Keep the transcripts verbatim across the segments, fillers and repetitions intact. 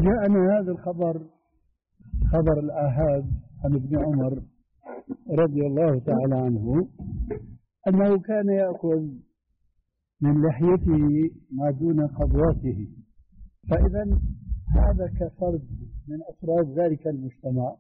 جاءنا هذا الخبر، خبر الآحاد عن ابن عمر رضي الله تعالى عنه أنه كان يأخذ من لحيته ما دون قبضته. فإذا هذا كفرد من أفراد ذلك المجتمع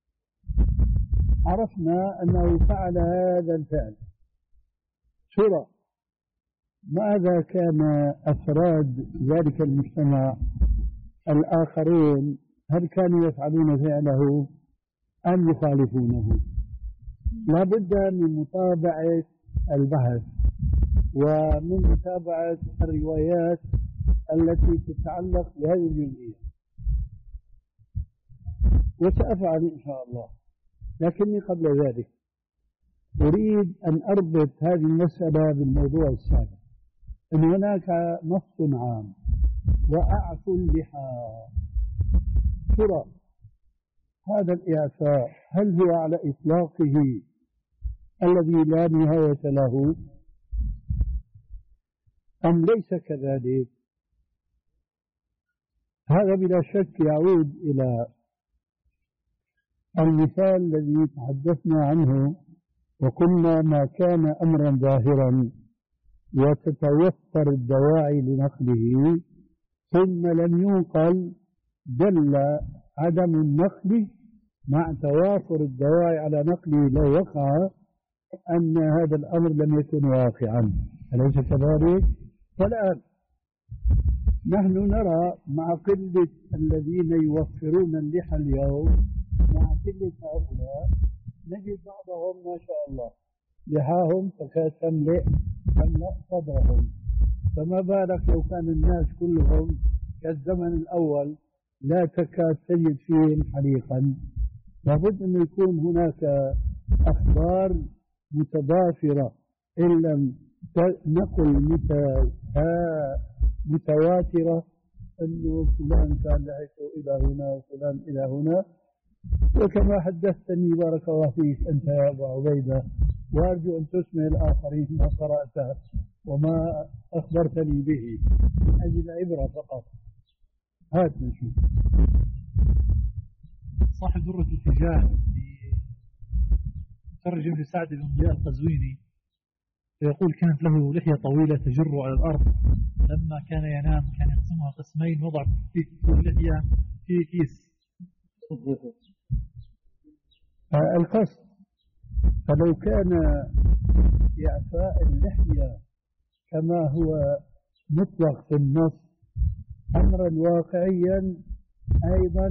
عرفنا أنه فعل هذا الفعل. ترى ماذا كان أفراد ذلك المجتمع الآخرون؟ هل كانوا يفعلون فعله أم يخالفونه؟ لا بد من متابعة البحث ومن متابعة الروايات التي تتعلق بهذه الجزئية، وسأفعل إن شاء الله. لكني قبل ذلك أريد أن أربط هذه المسألة بالموضوع السابق، أن هناك نص عام وأعفوا اللحى. ترى هذا الإعفاء هل هو على إطلاقه الذي لا نهاية له أم ليس كذلك؟ هذا بلا شك يعود إلى المثال الذي تحدثنا عنه وقلنا ما كان أمرا ظاهرا وتتوفر الدواعي لنقله ثم لم ينقل دل عدم النقل مع توافر الدواعي على نقله لو وقع أن هذا الأمر لم يكن واقعا، أليس كذلك؟ فالآن نحن نرى مع قلة الذين يوفرون اللحى اليوم، مع قلة هؤلاء نجد بعضهم ما شاء الله لحاهم تكاد تملئ تملأ صدرهم، فما بالك لو كان الناس كلهم كالزمن الأول لا تكاد تجد فيهم حليقا. لابد أن يكون هناك أخبار متضافرة إن لم نقل متواترة أنه فلان كان لحيته إلى هنا وفلان إلى هنا. وكما حدثتني بارك الله فيك أنت يا أبو عبيدة، وأرجو أن تسمع الآخرين ما قرأته وما أخبرتني به من أجل العبرة فقط. هات نشوف. صاحب درة الفجاء ترجم لسعد بن ضياء القزويني فيقول كانت له لحية طويلة تجر على الأرض، لما كان ينام كان يقسمها قسمين وضع في كل لحية في كيس. القصد فلو كان إعفاء اللحية كما هو مطلق في النص أمرا واقعيا أيضا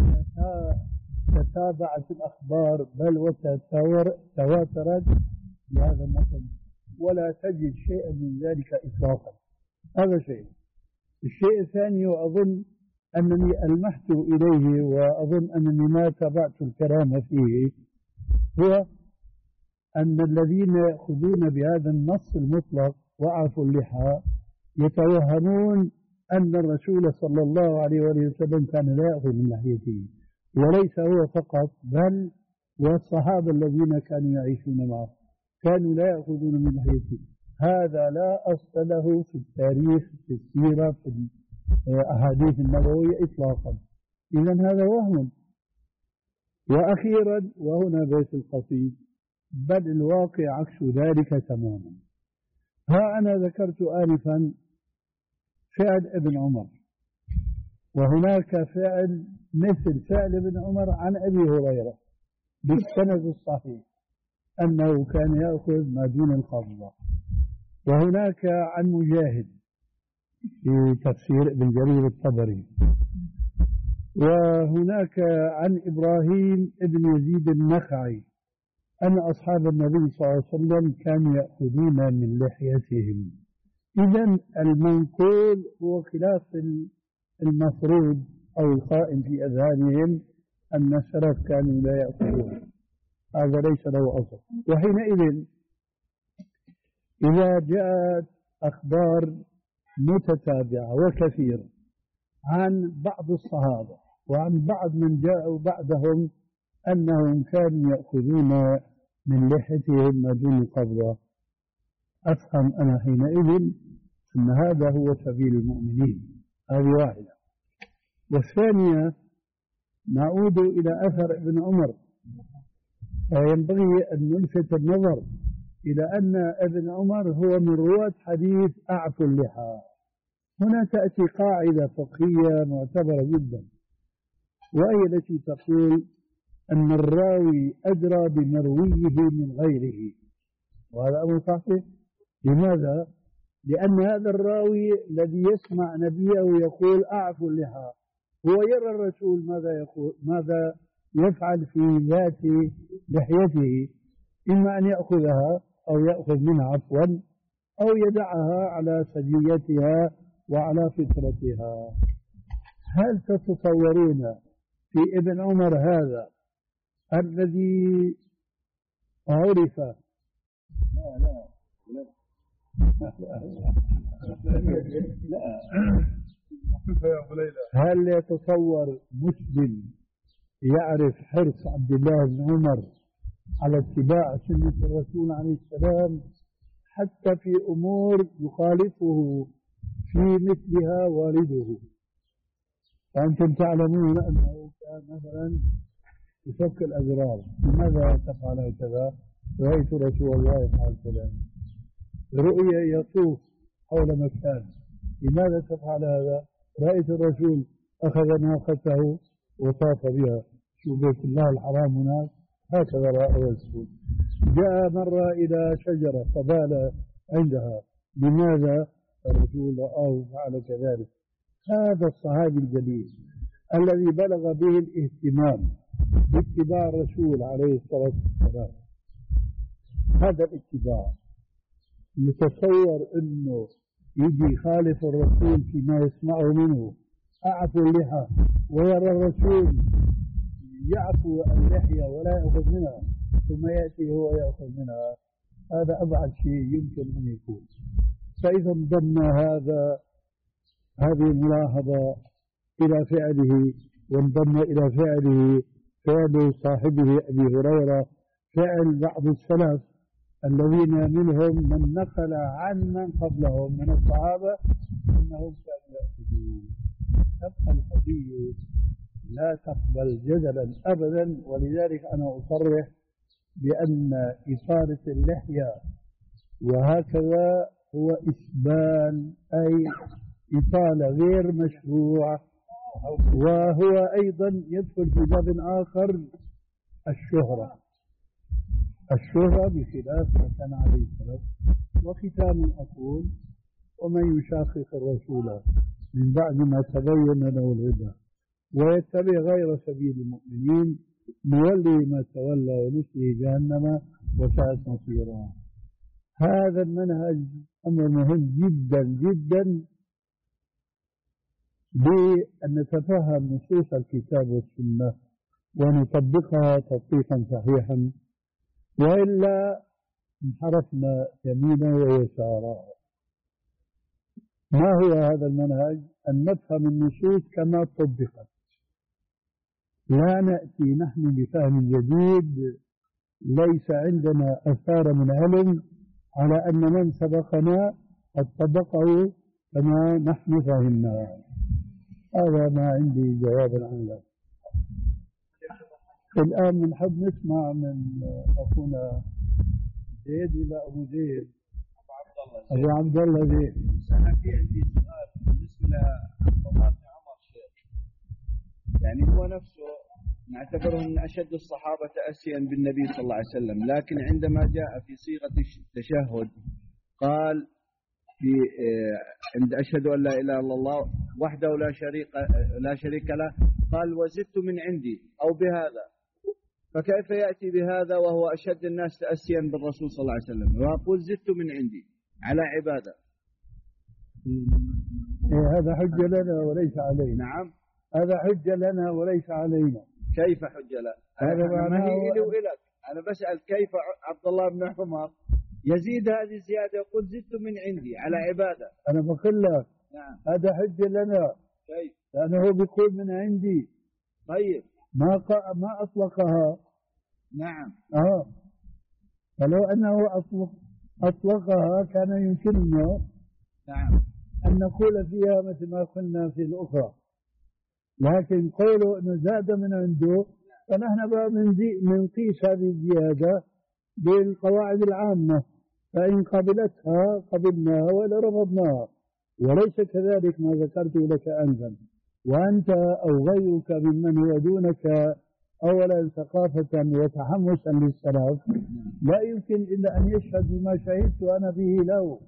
لتتابعت الأخبار بل وتواترت بهذا النص، ولا تجد شيئا من ذلك إطلاقا. هذا شيء. الشيء الثاني وأظن أنني ألمحت إليه وأظن أنني ما تابعت الكلام فيه، هو أن الذين يأخذون بهذا النص المطلق وأعفوا اللحى يتوهمون أن الرسول صلى الله عليه وسلم كان لا يأخذ من لحيته، وليس هو فقط بل والصحابة الذين كانوا يعيشون معه كانوا لا يأخذون من لحيته. هذا لا أصل له في التاريخ في السيرة في الأحاديث النبوية إطلاقا. إذن هذا وهم. وأخيرا وهنا بيت القصيد، بل الواقع عكس ذلك تماما. ها أنا ذكرت آنفا فعل ابن عمر، وهناك فعل مثل فعل ابن عمر عن أبي هريرة بالسند الصحيح أنه كان يأخذ ما دون القبضة، وهناك عن مجاهد في تفسير ابن جرير الطبري، وهناك عن إبراهيم ابن يزيد النخعي أن أصحاب النبي صلى الله عليه وسلم كانوا يأخذون من لحيتهم. إذن المنقول هو خلاف المفروض أو القائم في أذهانهم أن السلف كانوا لا يأخذون، هذا ليس له أصل. وحينئذ إذا جاءت أخبار متتابعة وكثيرة عن بعض الصحابة وعن بعض من جاءوا بعدهم أنهم كانوا يأخذون من لحيتهم ما دون قبضة، أفهم أنا حينئذ أن هذا هو سبيل المؤمنين. هذه واحدة. والثانية نعود إلى أثر ابن عمر، فينبغي أن نلفت النظر إلى أن ابن عمر هو من رواة حديث أعفوا اللحى. هنا تأتي قاعدة فقهية معتبرة جدا، وهي التي تقول أن الراوي أدرى بمرويه من غيره، وهذا أمر صحيح. لماذا؟ لأن هذا الراوي الذي يسمع نبيه يقول أعفوا اللحى هو يرى الرسول ماذا يقول، ماذا يفعل في ذات لحيته، إما أن يأخذها أو يأخذ منها عفوا أو يدعها على سجيتها وعلى فطرتها. هل تتصورون في ابن عمر هذا الذي عرف لا لا لا هل يتصور مسلم يعرف حرص عبد الله بن عمر على اتباع سنة الرسول عليه السلام حتى في أمور يخالفه في مثلها والده؟ وأنتم تعلمون أنه كان مثلا يفك الأزرار، لماذا تفعل هكذا؟ رأيت رسول الله يفعل كذا. رؤيا يطوف حول مكان، لماذا تفعل هذا؟ رأيت الرسول أخذ ناقته وطاف بها، شو بيت الله الحرام هناك، هكذا رأى الرسول. جاء مرة إلى شجرة فبال عندها، لماذا؟ الرسول رآه فعل كذلك. هذا الصحابي الجليل الذي بلغ به الاهتمام باتباع الرسول عليه الصلاة والسلام، هذا الاتباع يتصور أنه يجي خالف الرسول فيما يسمعه منه، أعفو اللحى، ويرى الرسول يعفو اللحية ولا يأخذ منها ثم يأتي هو يأخذ منها؟ هذا أبعد شيء يمكن أن يكون. فإذا انضم هذا هذه الملاحظة إلى فعله، وانضم إلى فعله فعل صاحبه أبي هريرة، فعل بعض السلف الذين منهم من نقل عن من قبلهم من الصحابة أنهم كانوا يأخذون. تبقى القضية لا تقبل جدلا أبدا، ولذلك أنا أصرح بأن إطالة اللحية وهكذا هو إسبال، أي إطالة غير مشروع، وهو أيضا يدخل في باب آخر الشهرة. الشهرة بخلاف ما كان عليه السلام. وختاما أقول: ومن يشاقق الرسول من بعد ما تبين له الهدى ويتبع غير سبيل المؤمنين نولي ما تولى ونصله جهنم وساءت مصيرا. هذا المنهج أمر مهم جدا جدا بأن نتفهم نصوص الكتاب والسنة ونطبقها تطبيقا صحيحا، وإلا انحرفنا يمينا ويسارا. ما هو هذا المنهج؟ أن نفهم النصوص كما طبقت، لا نأتي نحن بفهم جديد ليس عندنا أثار من علم على أن من سبقنا قد طبقه كما نحن فهمنا. هذا ما عندي جوابا عن ذلك. الآن بنحب نسمع من أخونا زيد ولا أبو زيد؟ أبو عبد الله زيد. أنا في عندي سؤال بالنسبة لعبد الله بن عمر شيخ، يعني هو نفسه نعتبره من أشد الصحابة تأسيا بالنبي صلى الله عليه وسلم، لكن عندما جاء في صيغة التشهد قال في عند أشهد أن لا إله إلا الله وحده لا شريك لا شريك له قال وزدت من عندي أو بهذا، فكيف يأتي بهذا وهو أشد الناس تأسيا بالرسول صلى الله عليه وسلم ويقول زدت من عندي على عبادة؟ إيه هذا حجة لنا وليس علينا. نعم هذا حجة لنا وليس علينا. كيف حجة لنا؟ هذا ما هي إلي وإلك، أنا بسأل كيف عبد الله بن عمر يزيد هذه الزيادة يقول زدت من عندي على عبادة؟ أنا بقول لك نعم هذا حجة لنا. كيف؟ لأنه هو بيقول من عندي. طيب ما ق... ما أطلقها. نعم آه فلو أنه أطلق أطلقها كان يمكننا نعم أن نقول فيها مثل ما قلنا في الأخرى لكن قوله أنه زاد من عنده، فنحن بقى بنقيس هذه الزيادة بالقواعد العامة، فإن قبلتها قبلناها ولا رفضناها، وليس كذلك ما ذكرت لك أنفا. وأنت أو غيرك ممن هو دونك أولا ثقافة وتحمسا للسلف لا يمكن إلا أن يشهد بما شهدت أنا به له،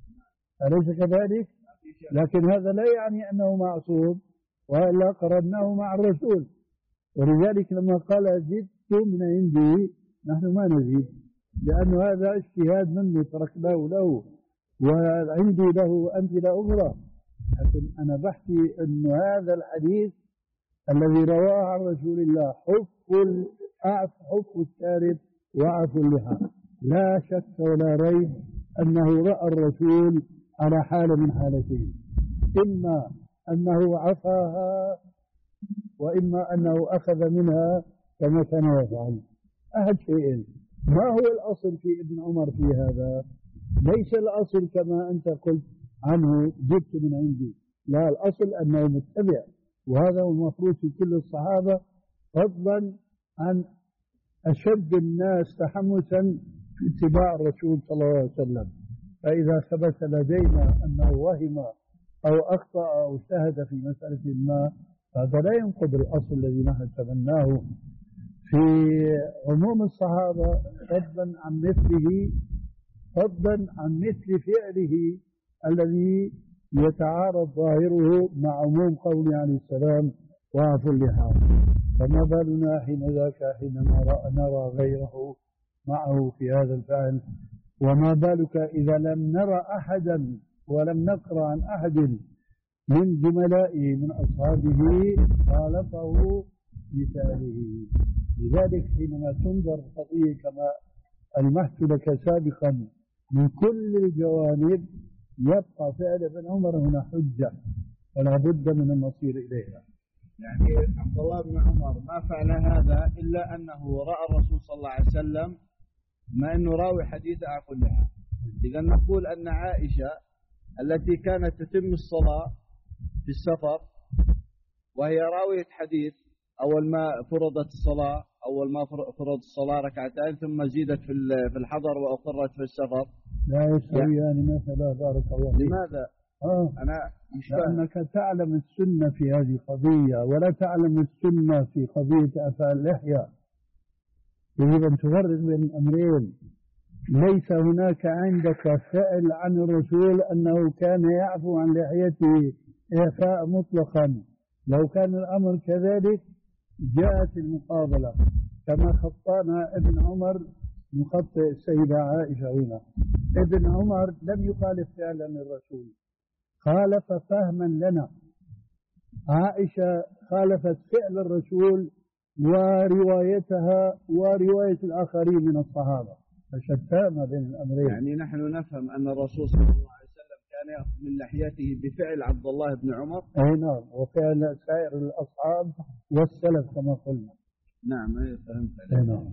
أليس كذلك؟ لكن هذا لا يعني أنه معصوم، وإلا قرناه مع الرسول. ولذلك لما قال زدت من عندي نحن ما نزيد، لأن هذا اجتهاد منه تركناه له، وعندي له أمثلة أخرى. لكن أنا بحثي أن هذا الحديث الذي رواه عن رسول الله حف الأعف حف الشارب وعف اللحى، لا شك ولا ريب أنه رأى الرسول على حالة من حالتين، إما أنه عفاها وإما أنه أخذ منها كما كان يفعل. أحد شيئين. ما هو الأصل في ابن عمر في هذا؟ ليس الأصل كما أنت قلت عنه جبت من عندي، لا، الأصل أنه متبع، وهذا هو المفروض في كل الصحابة، فضلا عن أشد الناس تحمسا في اتباع الرسول صلى الله عليه وسلم. فإذا ثبت لدينا أنه وهم أو أخطأ أو اجتهد في مسألة ما، هذا لا ينقض الأصل الذي نحن تبناه في عموم الصحابة، فضلا عن مثله فضلا عن مثل فعله الذي يتعارض ظاهره مع عموم قوله عليه السلام وعفوا اللحى. فما بالنا حين ذاك حينما نرى غيره معه في هذا الفعل، وما بالك إذا لم نرى أحدا ولم نقرأ عن أحد من زملائه من أصحابه خالفه في فعله. لذلك حينما تنظر القضية كما ألمحت لك سابقا من كل الجوانب، يبقى فعل ابن عمر هنا حجة ولا بد من المصير إليها. يعني عبد الله بن عمر ما فعل هذا إلا أنه رأى الرسول صلى الله عليه وسلم، ما أنه راوي حديث أعفو اللحى. إذا نقول أن عائشة التي كانت تتم الصلاة في السفر وهي راوية حديث، أول ما فرضت الصلاة أول ما فرض الصلاة ركعتين ثم زيدت في الحضر وأقرت في السفر، لا يستويان مثلا. بارك الله فيك. لماذا؟ آه. أنا مش لأنك تعلم السنة في هذه القضية ولا تعلم السنة في قضية أعفاء اللحية. يجب أن تفرق بين الأمرين. ليس هناك عندك فعل عن الرسول أنه كان يعفو عن لحيته إعفاء مطلقا. لو كان الأمر كذلك جاءت المقابلة كما خطانا ابن عمر مخطئ السيدة عائشة هنا. ابن عمر لم يخالف فعلا الرسول، خالف فهما لنا. عائشة خالفت فعل الرسول وروايتها ورواية الآخرين من الصحابة، فشتى ما بين الأمرين. يعني نحن نفهم أن الرسول صلى الله عليه وسلم كان يأخذ من لحيته بفعل عبد الله بن عمر. أي نعم، وفعل سائر الأصحاب والسلف كما قلنا. نعم أي فهمت. أي نعم.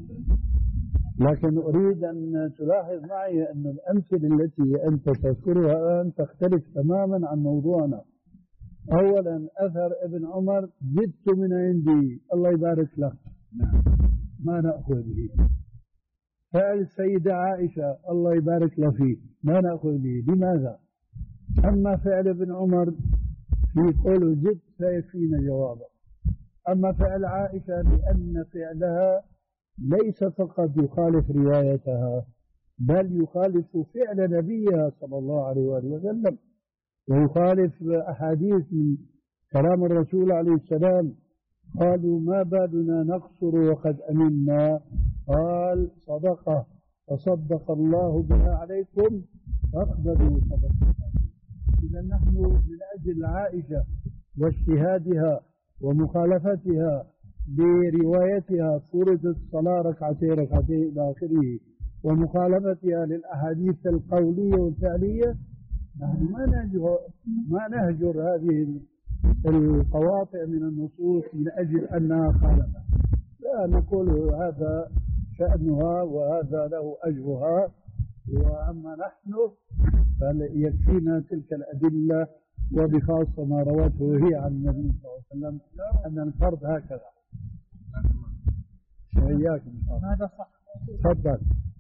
لكن أريد أن تلاحظ معي أن الأمثلة التي أنت تذكرها الآن تختلف تماما عن موضوعنا. أولا أثر ابن عمر زدت من عندي، الله يبارك لك، نعم، ما نأخذ به. فعل السيدة عائشة الله يبارك له فيه، ما نأخذ به. لماذا؟ أما فعل ابن عمر في قوله زدت فيكفينا جوابا. أما فعل عائشة لأن فعلها ليس فقط يخالف روايتها، بل يخالف فعل نبيها صلى الله عليه وآله وسلم، ويخالف أحاديث من كلام الرسول عليه السلام. قالوا ما بالنا نقصر وقد أمنا، قال صدقة فصدق الله بها عليكم فاقبلوا صدقة. إذا نحن من أجل عائشة واجتهادها ومخالفتها بروايتها فرضت الصلاة ركعتين ركعتين إلى آخره، ومخالفتها للأحاديث القولية والفعلية، نحن ما نهجر ما نهجر هذه القواطع من النصوص من أجل أنها خالفت، لا، نقول هذا شأنها وهذا له أجرها، وأما نحن فيكفينا تلك الأدلة وبخاصة ما روته هي عن النبي صلى الله عليه وسلم أن الفرض هكذا. إياك هذا صح. تفضل.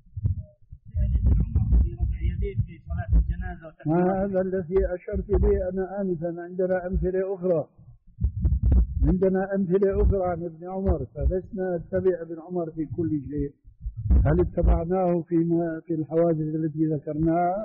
في صلاة الجنازة. ما هذا الذي أشرت إليه أنا آنفا. عندنا أمثلة أخرى عندنا أمثلة أخرى عن ابن عمر، فلسنا نتبع ابن عمر في كل شيء. هل اتبعناه في في الحوادث التي ذكرناها؟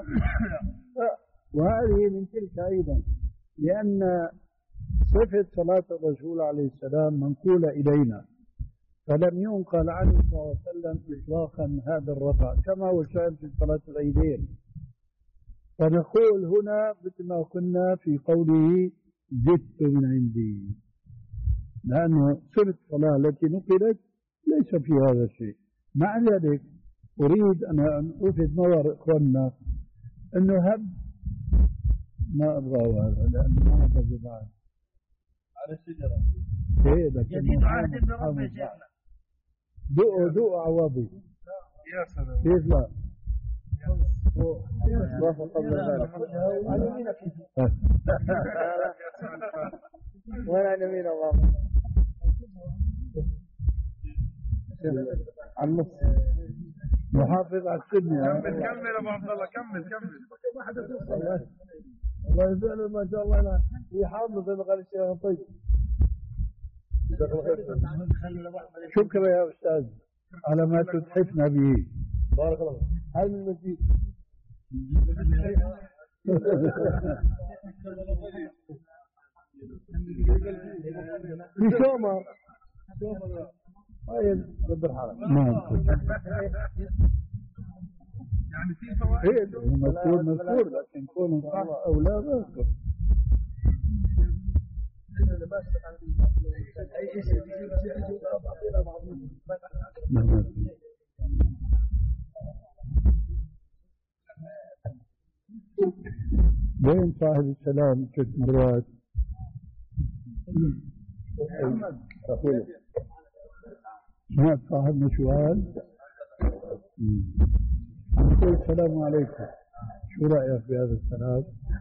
وهذه من تلك أيضا، لأن صفة صلاة الرسول عليه السلام منقولة إلينا، فلم ينقل عنه صلى الله عليه وسلم إطلاقا هذا الرفع كما هو شأن في صلاة العيدين. فنقول هنا مثل ما قلنا في قوله زدت من عندي، لأنه صفة الصلاة التي نقلت ليس في هذا الشيء. مع ذلك أريد أن أفيد نظر إخواننا أنه هب ما أبغى هذا لأنه ما أبغى بعد على الشجرة إيه جديد عهد برب يا شيخنا. دقوا دقوا عواضي يا سلام. كيف لا؟ الله قبل ذلك. وين عن يمين الله؟ عن النص. محافظ على السنة. كمل كمل ابو عبد الله كمل كمل. الله يسأله ما شاء الله أنا يحافظ على قال الشيخ طيب. شكرا يا أستاذ على ما تتحفنا به. بارك الله. هاي من المسجد. في شومر. هاي بدر حرام. يعني في فوائد. إيه مذكور مذكور لكن كون صح أو لا مذكور. بين صاحب السلام ست مرات. ما صاحبنا سؤال. أقول السلام عليكم، شو رأيك في هذا السلام؟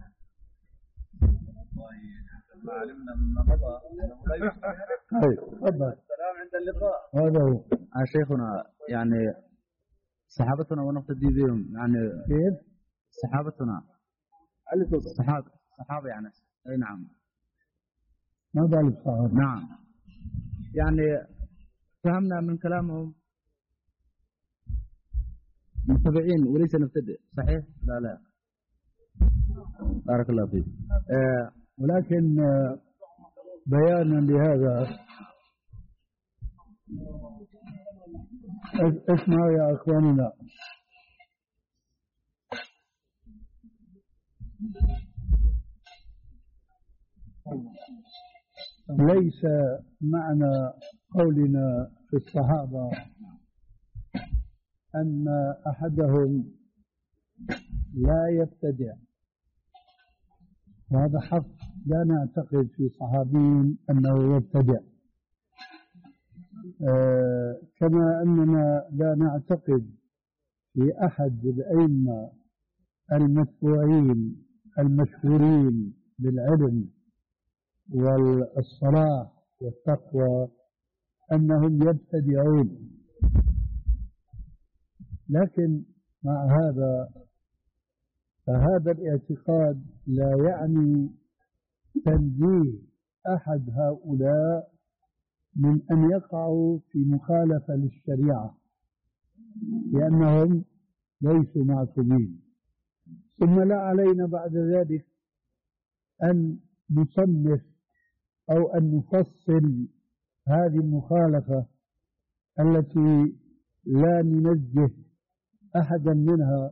ما علمنا من مضى. طيب تفضل. السلام عند اللقاء. هذا هو. شيخنا يعني صحابتنا ونقتدي بهم يعني كيف؟ صحابتنا الصحابة الصحابة يعني أي نعم. ما بالك صحابة؟ نعم يعني فهمنا من كلامهم متبعين وليس نبتدئ، صحيح؟ لا لا بارك الله فيك. آه ولكن آه بيانا لهذا اسمعوا يا أخواننا، ليس معنى قولنا في الصحابة أن أحدهم لا يبتدع، وهذا حق. لا نعتقد في صحابي أنه يبتدع، آه كما أننا لا نعتقد في أحد الأئمة المتبوعين المشهورين بالعلم والصلاح والتقوى أنهم يبتدعون. لكن مع هذا فهذا الاعتقاد لا يعني تنزيه أحد هؤلاء من أن يقعوا في مخالفة للشريعة، لأنهم ليسوا معصومين. ثم لا علينا بعد ذلك أن نصنف أو أن نفصل هذه المخالفة التي لا ننزه أحدا منها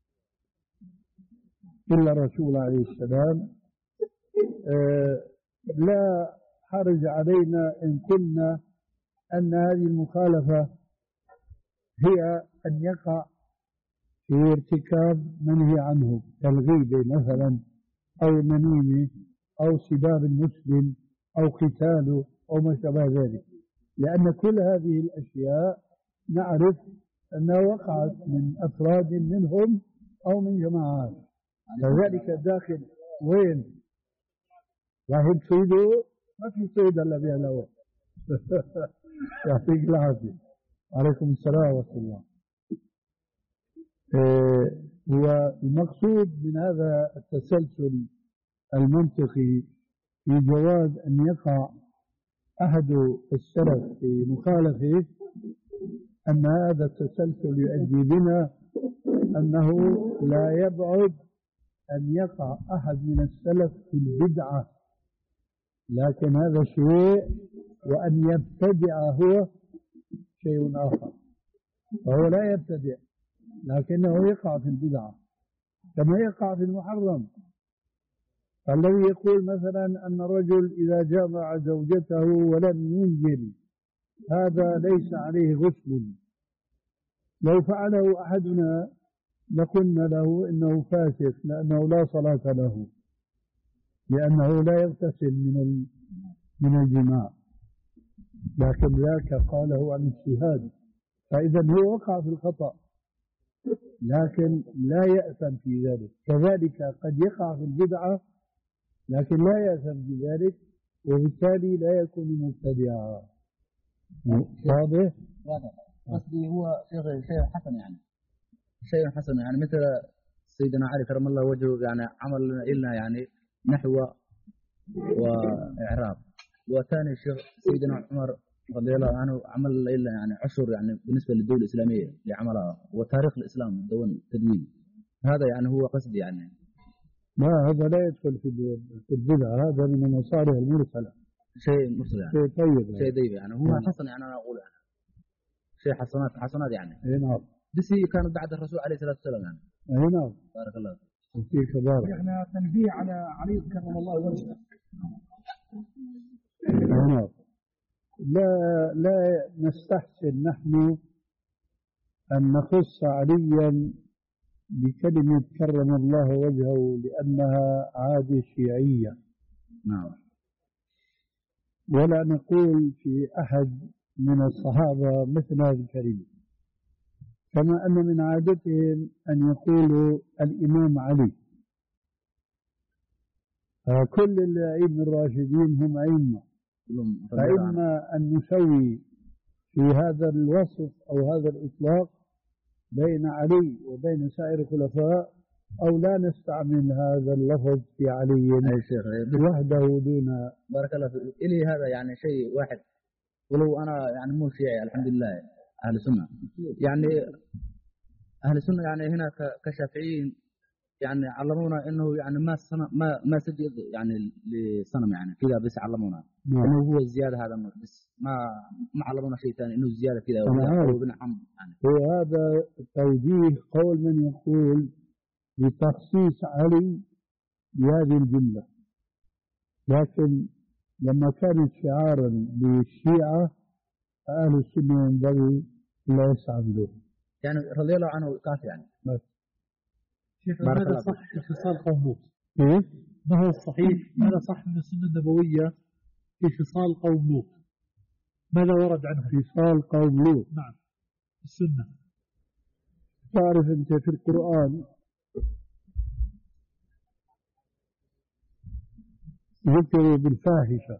إلا الرسول عليه السلام. آه لا حرج علينا إن قلنا أن هذه المخالفة هي أن يقع في ارتكاب منهي عنه كالغيبة مثلا أو النميمة أو سباب المسلم أو قتاله أو ما شابه ذلك، لأن كل هذه الأشياء نعرف أنها وقعت من أفراد منهم أو من جماعات، فذلك داخل وين واحد صيده ما في صيد إلا بيهلوه. يعطيك العافية. عليكم السلام ورحمة الله. هو المقصود من هذا التسلسل المنطقي في جواز أن يقع أحد السلف في مخالفه، أن هذا التسلسل يؤدي بنا أنه لا يبعد أن يقع أحد من السلف في البدعة، لكن هذا شيء، وأن يبتدع هو شيء آخر. فهو لا يبتدع لكنه يقع في البدعة كما يقع في المحرم. فالذي يقول مثلا أن الرجل إذا جامع زوجته ولم ينزل هذا ليس عليه غسل، لو فعله أحدنا لقلنا له إنه فاسق لأنه لا صلاة له، لأنه لا يغتسل من من الجماع، لكن ذاك قاله عن اجتهاد، فإذا هو وقع في الخطأ لكن لا يأثم في ذلك. كذلك قد يقع في البدعة لكن لا يأثم بذلك، وبالتالي لا يكون مبتدعا. واضح؟ واضح. قصدي هو شيء شيء حسن، يعني شيء حسن، يعني مثل سيدنا علي كرم الله وجهه، يعني عمل لنا يعني نحو وإعراب. وثاني شيخ سيدنا عمر رضي الله عنه عمل لنا يعني عشر يعني بالنسبة للدولة الإسلامية لعملها، وتاريخ الإسلام دون تدوين. هذا يعني هو قصدي يعني. ما هذا لا يدخل في البدعة، هذا من المصالح المرسلة، شيء مرسل يعني. شيء طيب، شيء طيب يعني. هو حسن يعني، أنا أقول يعني شيء حسنات حسنات يعني. اي نعم. بس هي كانت بعد الرسول عليه الصلاة والسلام يعني. اي نعم. بارك الله فيك. بارك. احنا تنبيه على علي كرم الله وجهه. اي نعم. لا لا نستحسن نحن أن نخص عليا بكلمة كرم الله وجهه لأنها عادة شيعية. نعم. ولا نقول في أحد من الصحابة مثل هذا الكلمة، كما أن من عادتهم أن يقولوا الإمام علي. كل الأئمة الراشدين هم أئمة، فإما أن نسوي في هذا الوصف أو هذا الإطلاق بين علي وبين سائر الخلفاء، أو لا نستعمل هذا اللفظ في علي وحده دون. بارك الله فيك. إلي هذا يعني شيء واحد، ولو أنا يعني مو شيعي الحمد لله أهل السنة، يعني أهل السنة يعني هنا كشافعيين يعني علمونا إنه يعني ما صنم ما ما سجد يعني لصنم، يعني كذا بس علمونا إنه هو الزيادة هذا، بس ما ما علمونا شيء ثاني إنه الزيادة كذا وبنعم يعني. هو هذا توجيه قول من يقول بتخصيص علي بهذه الجملة، لكن لما كانت شعارا للشيعة أهل السنة ينبغي لا يستعملوه، يعني رضي الله عنه كافي يعني. بس شيخ ماذا صح في خصال قوم لوط؟ كيف؟ ما هو الصحيح؟ ماذا صح من السنة النبوية في خصال قوم لوط؟ ماذا ورد عنه؟ خصال قوم لوط. نعم. السنة. تعرف أنت في القرآن ذكروا بالفاحشة.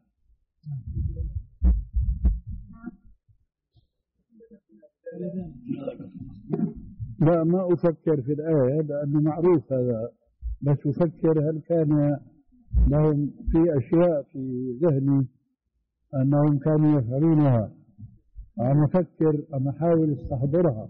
لا ما أفكر في الآية لأنه معروف هذا، بس أفكر هل كان لهم في أشياء في ذهني أنهم كانوا يفعلونها، أنا أفكر أنا أحاول استحضرها.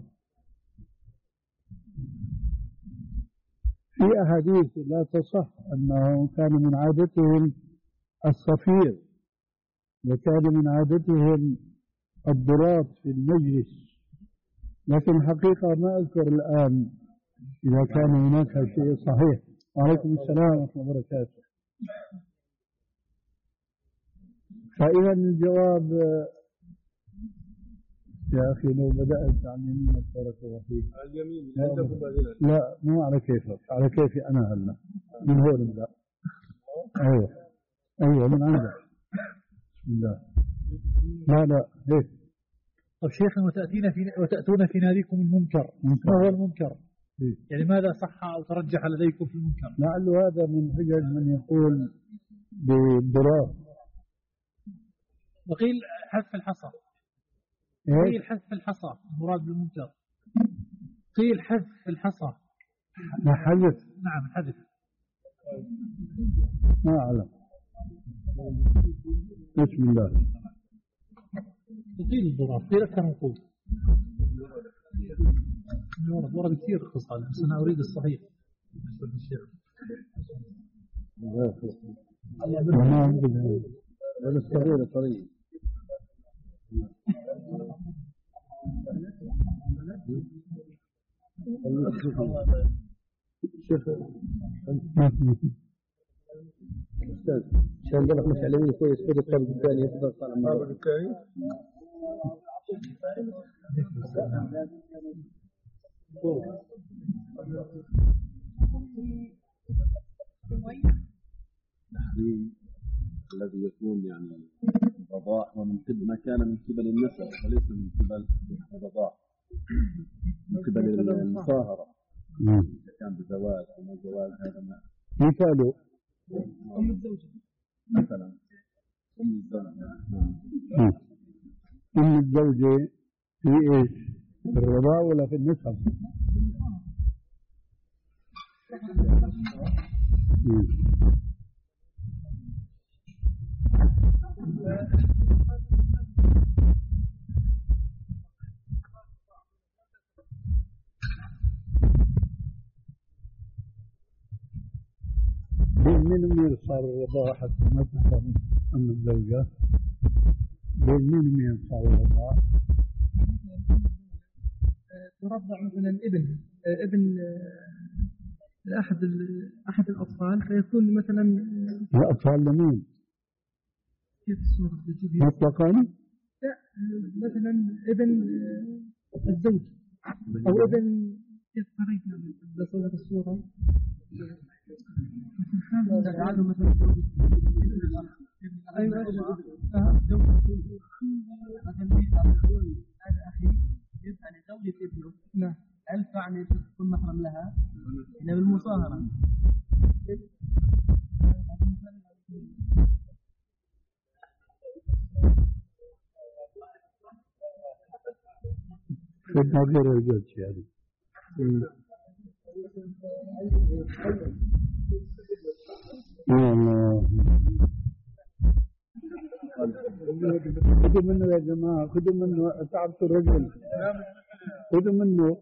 في أحاديث لا تصح أنهم كانوا من عادتهم الصفير، وكان من عادتهم الضراط في المجلس، لكن الحقيقة ما أذكر الآن إذا كان هناك شيء صحيح. وعليكم السلام ورحمة الله وبركاته. فإذا الجواب يا أخي لو بدأت عن يمينك بارك الله فيك. على اليمين. لا مو على كيفك، على كيفي أنا هلا من هون ابدأ. أيوه أيوه من عندك. بسم الله. لا لا ليش؟ طب شيخنا وتأتينا في وتأتون في ناديكم المنكر، ما هو المنكر؟ إيه؟ يعني ماذا صح أو ترجح لديكم في المنكر؟ لعل هذا من حجج من يقول بالضرار. وقيل حذف الحصى. إيه؟ قيل حذف الحصى المراد بالمنكر. قيل حذف الحصى. ما حذف. نعم حذف. ما أعلم. بسم الله. وقيل الضرار. قيل أكثر من قول. ورد ورد كثير خصال بس أنا أريد الصحيح. هذا الصغير طريق. شوف أستاذ عشان قلق مش علمين كويس خذ الطابق الثاني يفضل طالع من الطابق الثاني. التحريم الذي يكون يعني الرضاع ومن قبل ما كان من قبل النسب وليس من قبل الرضاع، من قبل المصاهرة إذا كان بزواج وما زواج هذا ما مثاله أم الزوجة مثلا أم الزوجة. أم الزوجة في إيش؟ في الرضاع ولا في النسب؟ بين من ومين صار الرضاعة حتى ما تفهم أم الزوجة؟ بين من ومين صار الرضاعة؟ ترضع مثلا ابن ابن أحد أحد الأطفال فيكون مثلا الأطفال لمين؟ كيف الصورة بتجيبها؟ مطلقا؟ لا مثلا ابن الزوج أو ابن كيف طريقة بصورة الصورة تعالوا مثلا أيوة هذا أخي يدفع لزوجة ابنه. نعم. هل تعني تكون محرم لها؟ إنها بالمصاهرة. خدنا غير الجد يعني. الله. خذوا منه يا جماعة، خذوا منه تعبتوا الرجل، خذوا منه.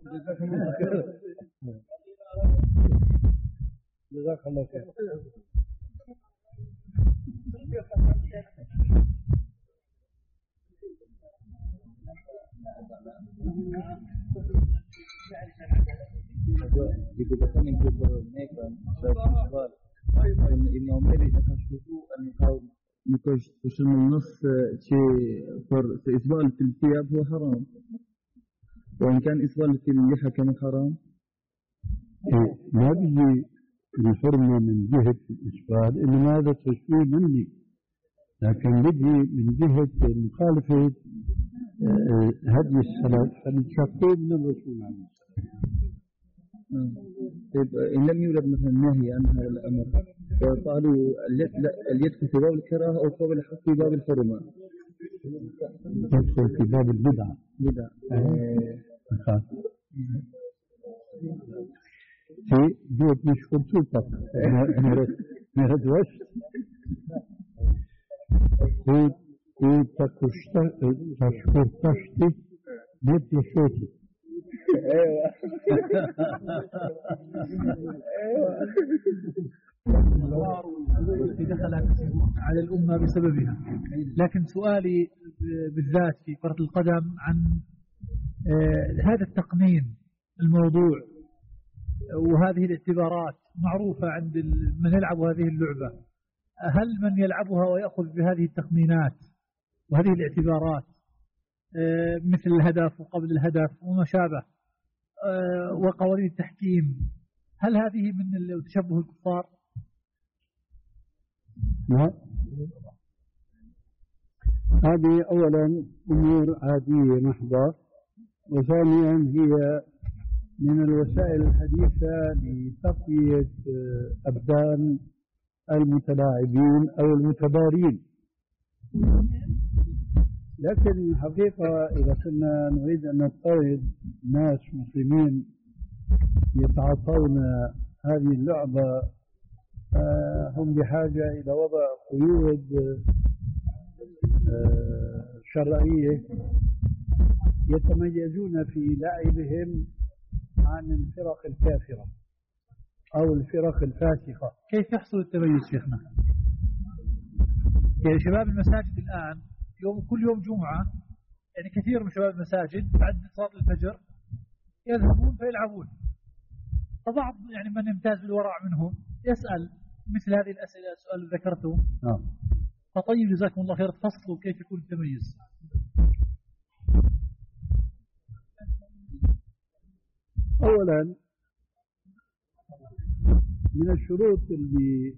جزاك الله خير. Jika datang yang bermekan, saya إن عمري أكشفوا أن قول نقاش وصل من النص شيء فر إسبال في الثياب هو حرام، وإن كان إسبال في اللحى كان حرام. ما بيجي الحرمة من جهة الإسبال، إنما هذا تشويه مني، لكن بيجي من جهة مخالفة هدي السلف فنشقيه من الرسول عليه السلام. طيب إن لم يولد مثلا نهي عن هذا الأمر فقالوا اليد في باب الكراهة أو قبل الحق في باب الحرمة، يدخل في باب البدعة. بدعة. في بيت مش خطوطة نرد وش خود خود تشكر تشتي بيت يشوتي. ايوه التي دخلت على الأمة بسببها. لكن سؤالي بالذات في كرة القدم عن هذا التقنين الموضوع وهذه الاعتبارات معروفة عند من يلعب هذه اللعبة. هل من يلعبها ويأخذ بهذه التقنينات وهذه الاعتبارات مثل الهدف وقبل الهدف وما شابه وقوانين التحكيم، هل هذه من تشبه الكفار؟ لا، هذه أولا أمور عادية محضة، وثانيا هي من الوسائل الحديثة لتقوية أبدان المتلاعبين أو المتبارين. لكن الحقيقة إذا كنا نريد أن نفترض ناس مسلمين يتعاطون هذه اللعبة، هم بحاجة إلى وضع قيود شرعية يتميزون في لعبهم عن الفرق الكافرة أو الفرق الفاسقة. كيف يحصل التميز شيخنا؟ يعني شباب المساجد الآن يوم كل يوم جمعة، يعني كثير من شباب المساجد بعد صلاة الفجر يذهبون فيلعبون، فبعض يعني من يمتاز بالورع منهم يسأل مثل هذه الأسئلة، السؤال اللي ذكرته. نعم. فطيب جزاكم الله خير تفصلوا كيف يكون التميز. أولا من الشروط اللي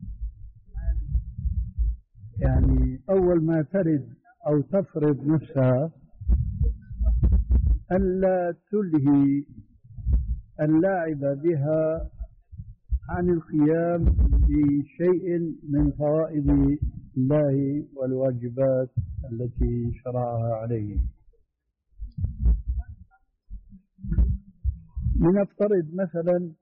يعني أول ما ترد أو تفرض نفسها ألا تلهي اللاعب بها عن القيام بشيء من فرائض الله والواجبات التي شرعها عليه. لنفترض مثلا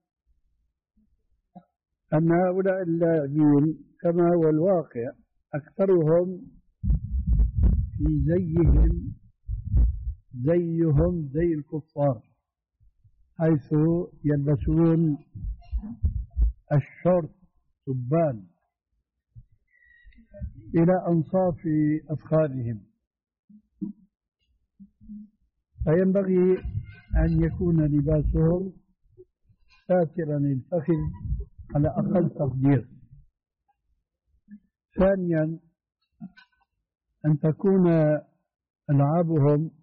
أن هؤلاء اللاعبين كما هو الواقع أكثرهم في زيهم زيهم زي الكفار، حيث يلبسون الشورت سبان إلى أنصاف أفخاذهم، فينبغي أن يكون لباسهم ساترا الفخذ على أقل تقدير. ثانيا أن تكون ألعابهم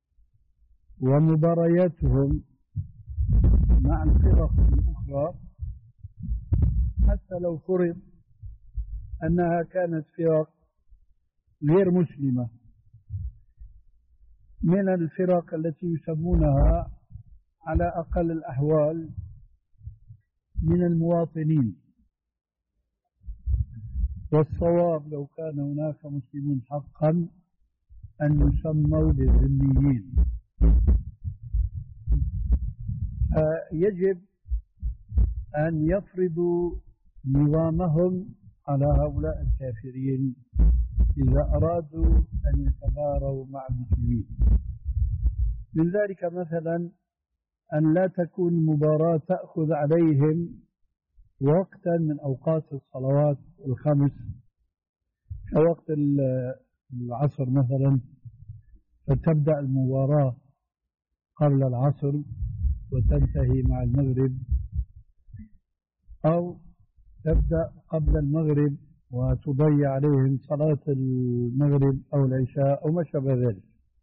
ومبارياتهم مع الفرق الأخرى حتى لو فرض أنها كانت فرق غير مسلمة من الفرق التي يسمونها على أقل الأحوال من المواطنين، والصواب لو كان هناك مسلمون حقا أن يسموا بالذميين. يجب أن يفرضوا نظامهم على هؤلاء الكافرين إذا أرادوا أن يتباروا مع المسلمين. من ذلك مثلا أن لا تكون المباراة تأخذ عليهم وقتا من أوقات الصلوات الخمس كوقت العصر مثلا، فتبدأ المباراة قبل العصر وتنتهي مع المغرب، أو تبدأ قبل المغرب وتضيع عليهم صلاة المغرب أو العشاء أو ما شابه ذلك.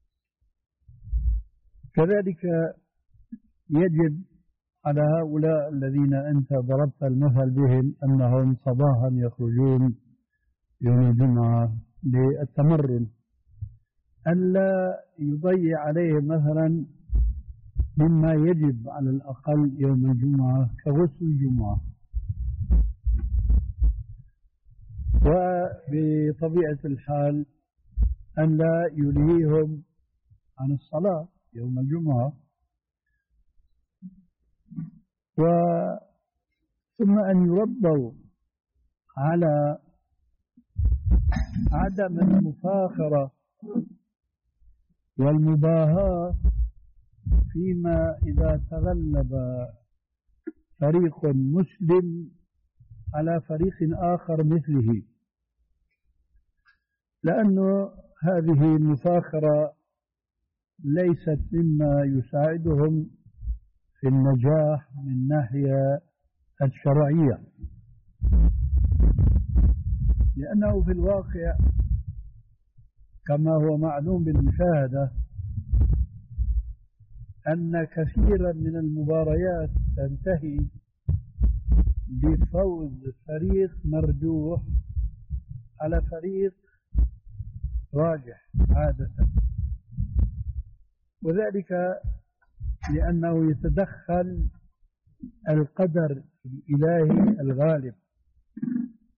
كذلك يجب على هؤلاء الذين أنت ضربت المثل بهم أنهم صباحا يخرجون يوم الجمعة للتمرن أن لا يضيع عليهم مثلا مما يجب على الأقل يوم الجمعة كغسل الجمعة. وبطبيعة الحال أن لا يلهيهم عن الصلاة يوم الجمعة، ثم أن يربوا على عدم المفاخرة والمباهاة فيما إذا تغلب فريق مسلم على فريق آخر مثله، لأن هذه المفاخرة ليست مما يساعدهم في النجاح من الناحية الشرعية، لأنه في الواقع كما هو معلوم بالمشاهدة أن كثيرا من المباريات تنتهي بفوز فريق مرجوح على فريق راجح عادة، وذلك لأنه يتدخل القدر الإلهي الغالب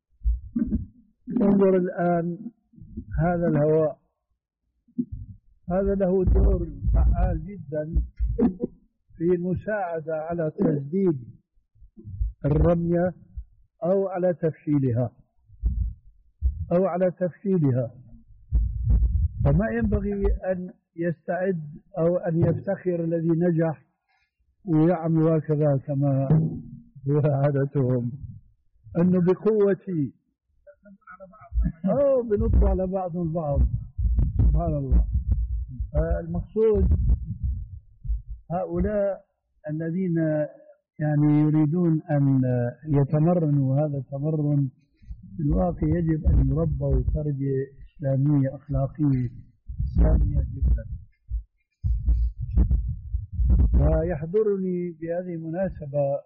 انظر الآن هذا الهواء، هذا له دور فعال جدا في المساعدة على تسديد الرمية أو على تفشيلها أو على تفشيلها. فما ينبغي أن يستعد أو أن يفتخر الذي نجح ويعمل هكذا كما هو عادتهم، أنه بقوتي أو بنطلع على بعض البعض. سبحان الله. المقصود هؤلاء الذين يعني يريدون أن يتمرنوا هذا التمرن في الواقع يجب أن يربوا تربية إسلامية أخلاقية سامية جدا. ويحضرني بهذه المناسبة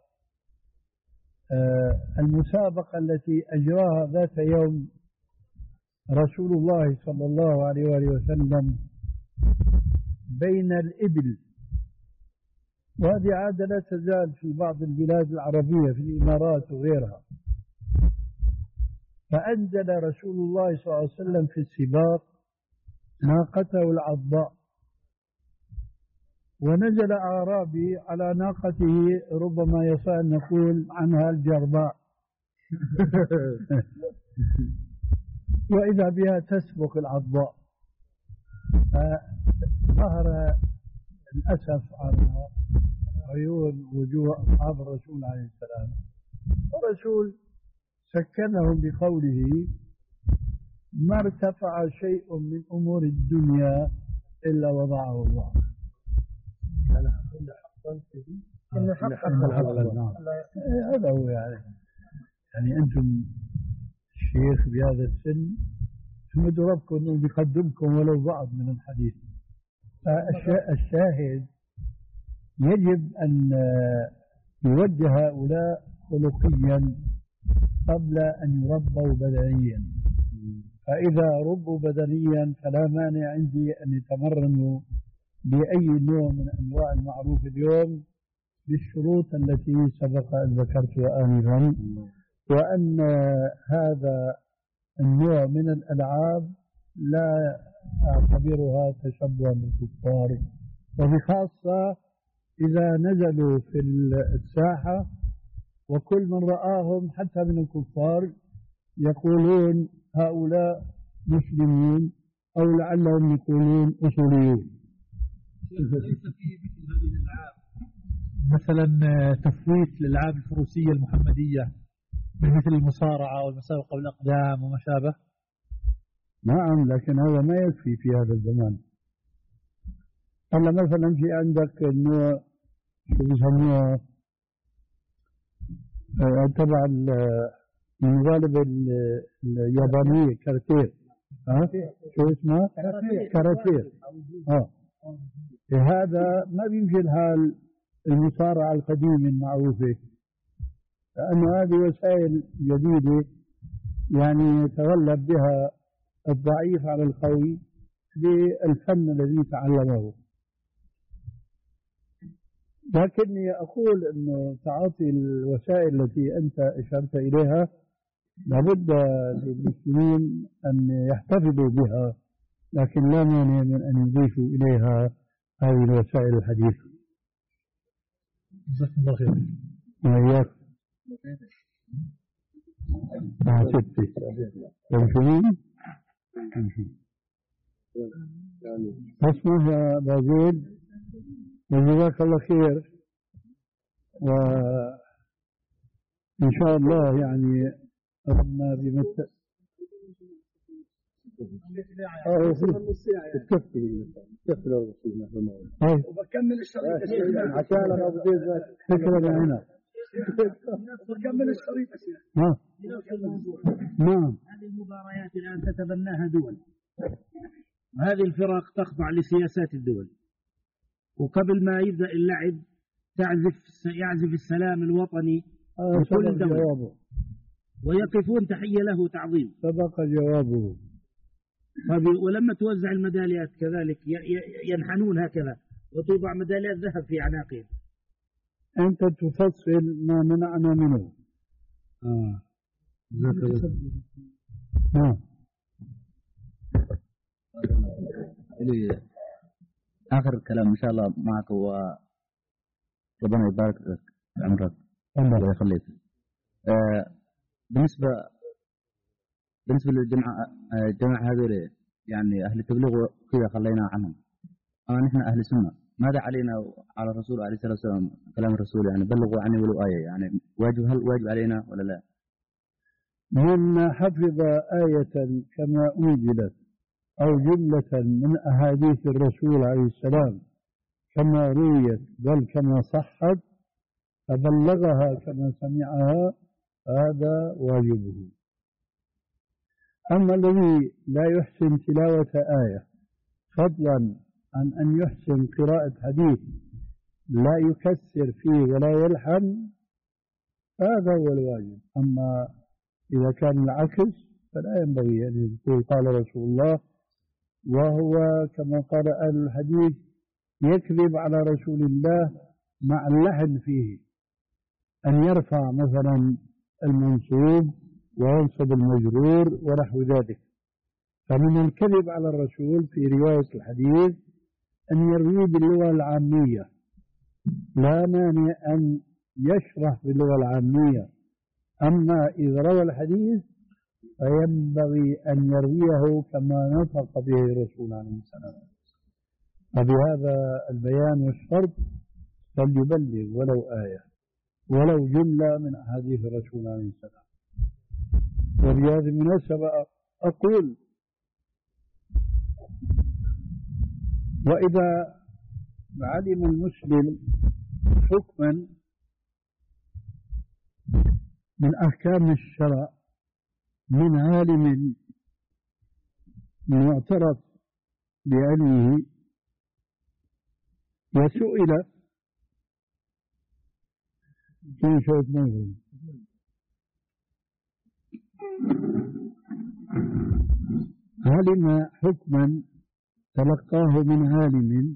المسابقة التي أجراها ذات يوم رسول الله صلى الله عليه وآله وسلم بين الإبل، وهذه عادة لا تزال في بعض البلاد العربية في الإمارات وغيرها. فأنزل رسول الله صلى الله عليه وسلم في السباق ناقته العضاء، ونزل أعرابي على ناقته ربما يصح أن نقول عنها الجرباء وإذا بها تسبق العضاء. فظهر الأسف على عيون وجوه أصحاب الرسول عليه السلام، والرسول سكنهم بقوله: ما ارتفع شيء من أمور الدنيا إلا وضعه الله. إن حق هذا هو يعني يعني أنتم الشيخ بهذا السن احمدوا ربكم أنه بيقدمكم ولو بعض من الحديث. الشاهد يجب أن يوجه هؤلاء خلقيا قبل أن يربوا بدنيا، فإذا ربوا بدنيا فلا مانع عندي أن يتمرنوا بأي نوع من أنواع المعروف اليوم بالشروط التي سبق أن ذكرتها آنفا، وأن هذا النوع من الألعاب لا أعتبرها تشبها بالكفار، وبخاصة إذا نزلوا في الساحة وكل من رآهم حتى من الكفار يقولون هؤلاء مسلمون أو لعلهم يقولون أصوليون. ليس في مثل هذه الألعاب مثلا تفويت الألعاب الفروسية المحمدية مثل المصارعة والمسابقة بالأقدام وما شابه؟ نعم، لكن هذا ما يكفي في هذا الزمان. هلا مثلا في عندك النوع شو بيسموها تبع المغالبة اليابانية كاراتيه، ها شو اسمها؟ كاراتيه. اه هذا ما بيمشي الحال المصارعة القديمة المعروفة، لأن هذه وسائل جديدة يعني يتغلب بها الضعيف على القوي بالفن الذي تعلمه. لكني أقول أنه تعاطي الوسائل التي أنت أشرت إليها لابد للمسلمين أن يحتفظوا بها، لكن لا مانع من أن يضيفوا إليها هذه الوسائل الحديثة. جزاكم الله خير. وإياك. مع ستة تمشون اسمه يا بازيد، وجزاك الله خير، وإن شاء الله يعني ربنا بمثل وبكمل الشريط عشان ابو زيد فكره هنا وبكمل الشريط ها نعم. هذه المباريات الآن تتبناها دول، وهذه الفرق تخضع لسياسات الدول، وقبل ما يبدأ اللعب تعزف يعزف السلام الوطني لكل دولة ويقفون تحية له تعظيم. سبق جوابه. ولما توزع الميداليات كذلك ينحنون هكذا وتوضع ميداليات ذهب في أعناقهم. أنت تفصل ما منعنا منه. آه. نعم. آخر الكلام إن شاء الله معك، وربنا يبارك لك عمرك الله يخليك. آه بالنسبة بالنسبة للجماعة الجماعة هذول يعني أهل التبليغ كذا خلينا عنهم، أما نحن أهل السنة ماذا علينا على الرسول عليه الصلاة والسلام؟ كلام الرسول يعني بلغوا عني ولو آية، يعني واجب، هل واجب علينا ولا لا؟ من حفظ آية كما أنزلت أو جملة من أحاديث الرسول عليه السلام كما رويت بل كما صحت فبلغها كما سمعها، هذا واجبه. أما الذي لا يحسن تلاوة آية فضلا عن أن يحسن قراءة حديث لا يكسر فيه ولا يلحن، هذا هو الواجب. أما إذا كان العكس فلا ينبغي أن يقول قال رسول الله وهو كما قال أهل الحديث يكذب على رسول الله مع اللحن فيه، أن يرفع مثلا المنصوب وينصب المجرور ونحو ذلك. فمن الكذب على الرسول في رواية الحديث أن يروي باللغة العامية، لا مانع أن يشرح باللغة العامية، أما إذا روى الحديث فينبغي أن يرويه كما نطق به الرسول عليه السلام. فبهذا البيان والشرط فليبلغ ولو آية ولو جملة من أحاديث الرسول عليه السلام. وبهذه المناسبة أقول وإذا علم المسلم حكما من أحكام الشرع من عالم معترف بعلمه وسئل في شوط نظر علم حكما تلقاه من عالم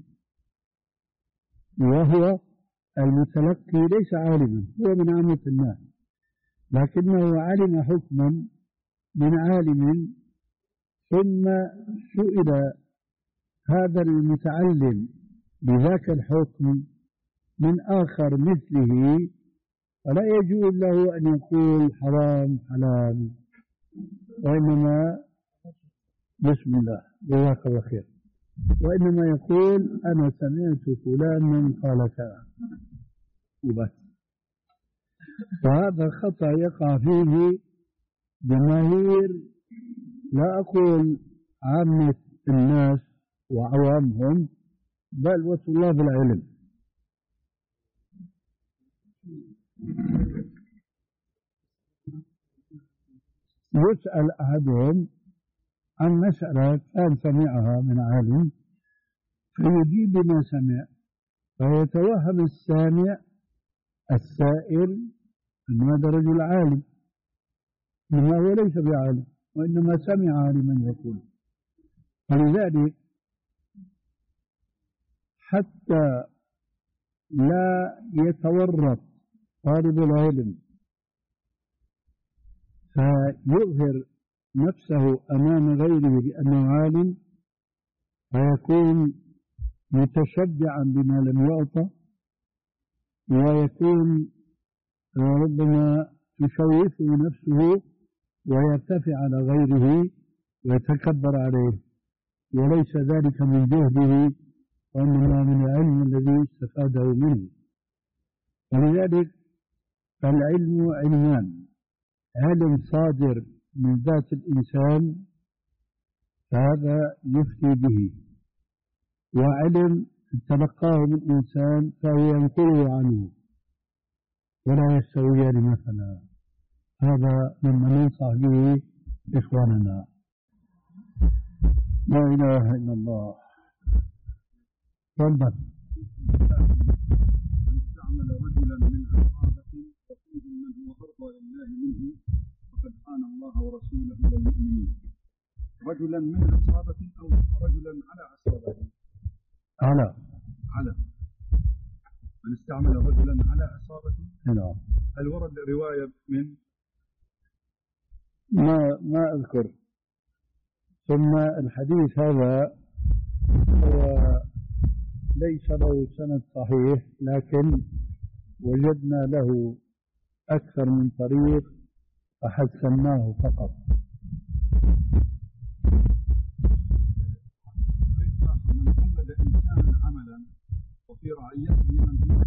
وهو المتلقي ليس عالما، هو من عامة الناس، لكنه علم حكما من عالم ثم سئل هذا المتعلم بذاك الحكم من آخر مثله، فلا يجوز له أن يقول حرام حلال، وإنما بسم الله جزاك الله خير، وإنما يقول أنا سمعت فلانا قال كذا وبس. وهذا خطأ يقع فيه جماهير، لا أقول عامة الناس وعوامهم، بل وطلاب العلم. يسأل أحدهم عن مسألة كان سمعها من عالم فيجيب بما سمع، فيتوهم السامع السائل أن هذا رجل عالم، إنما هو ليس بعالم وإنما سمع عالما يقول. فلذلك حتى لا يتورط طالب العلم فيظهر نفسه أمام غيره بأنه عالم فيكون متشجعا بما لم يعطى، ويكون ربما تشوفه نفسه ويرتفع على غيره ويتكبر عليه، وليس ذلك من جهده وإنما من العلم الذي استفاده منه. ولذلك فالعلم علمان: علم صادر من ذات الإنسان فهذا يفتي به، وعلم تلقاه من إنسان فهو ينقله عنه، ولا يستويان مثلا. هذا مما ننصح به إخواننا. لا إله إلا الله. تفضل. من استعمل رجلا من عصابة يقول من هو أرضى لله منه فقد خان الله ورسوله والمؤمنين. رجلا من عصابة أو رجلا على عصابة؟ على على من استعمل رجلا على عصابة. نعم. هل ورد رواية من ما ما أذكر. ثم الحديث هذا هو ليس له سند صحيح، لكن وجدنا له أكثر من طريق فحسناه فقط. من قلد إنسانا عملا وفي رعيته من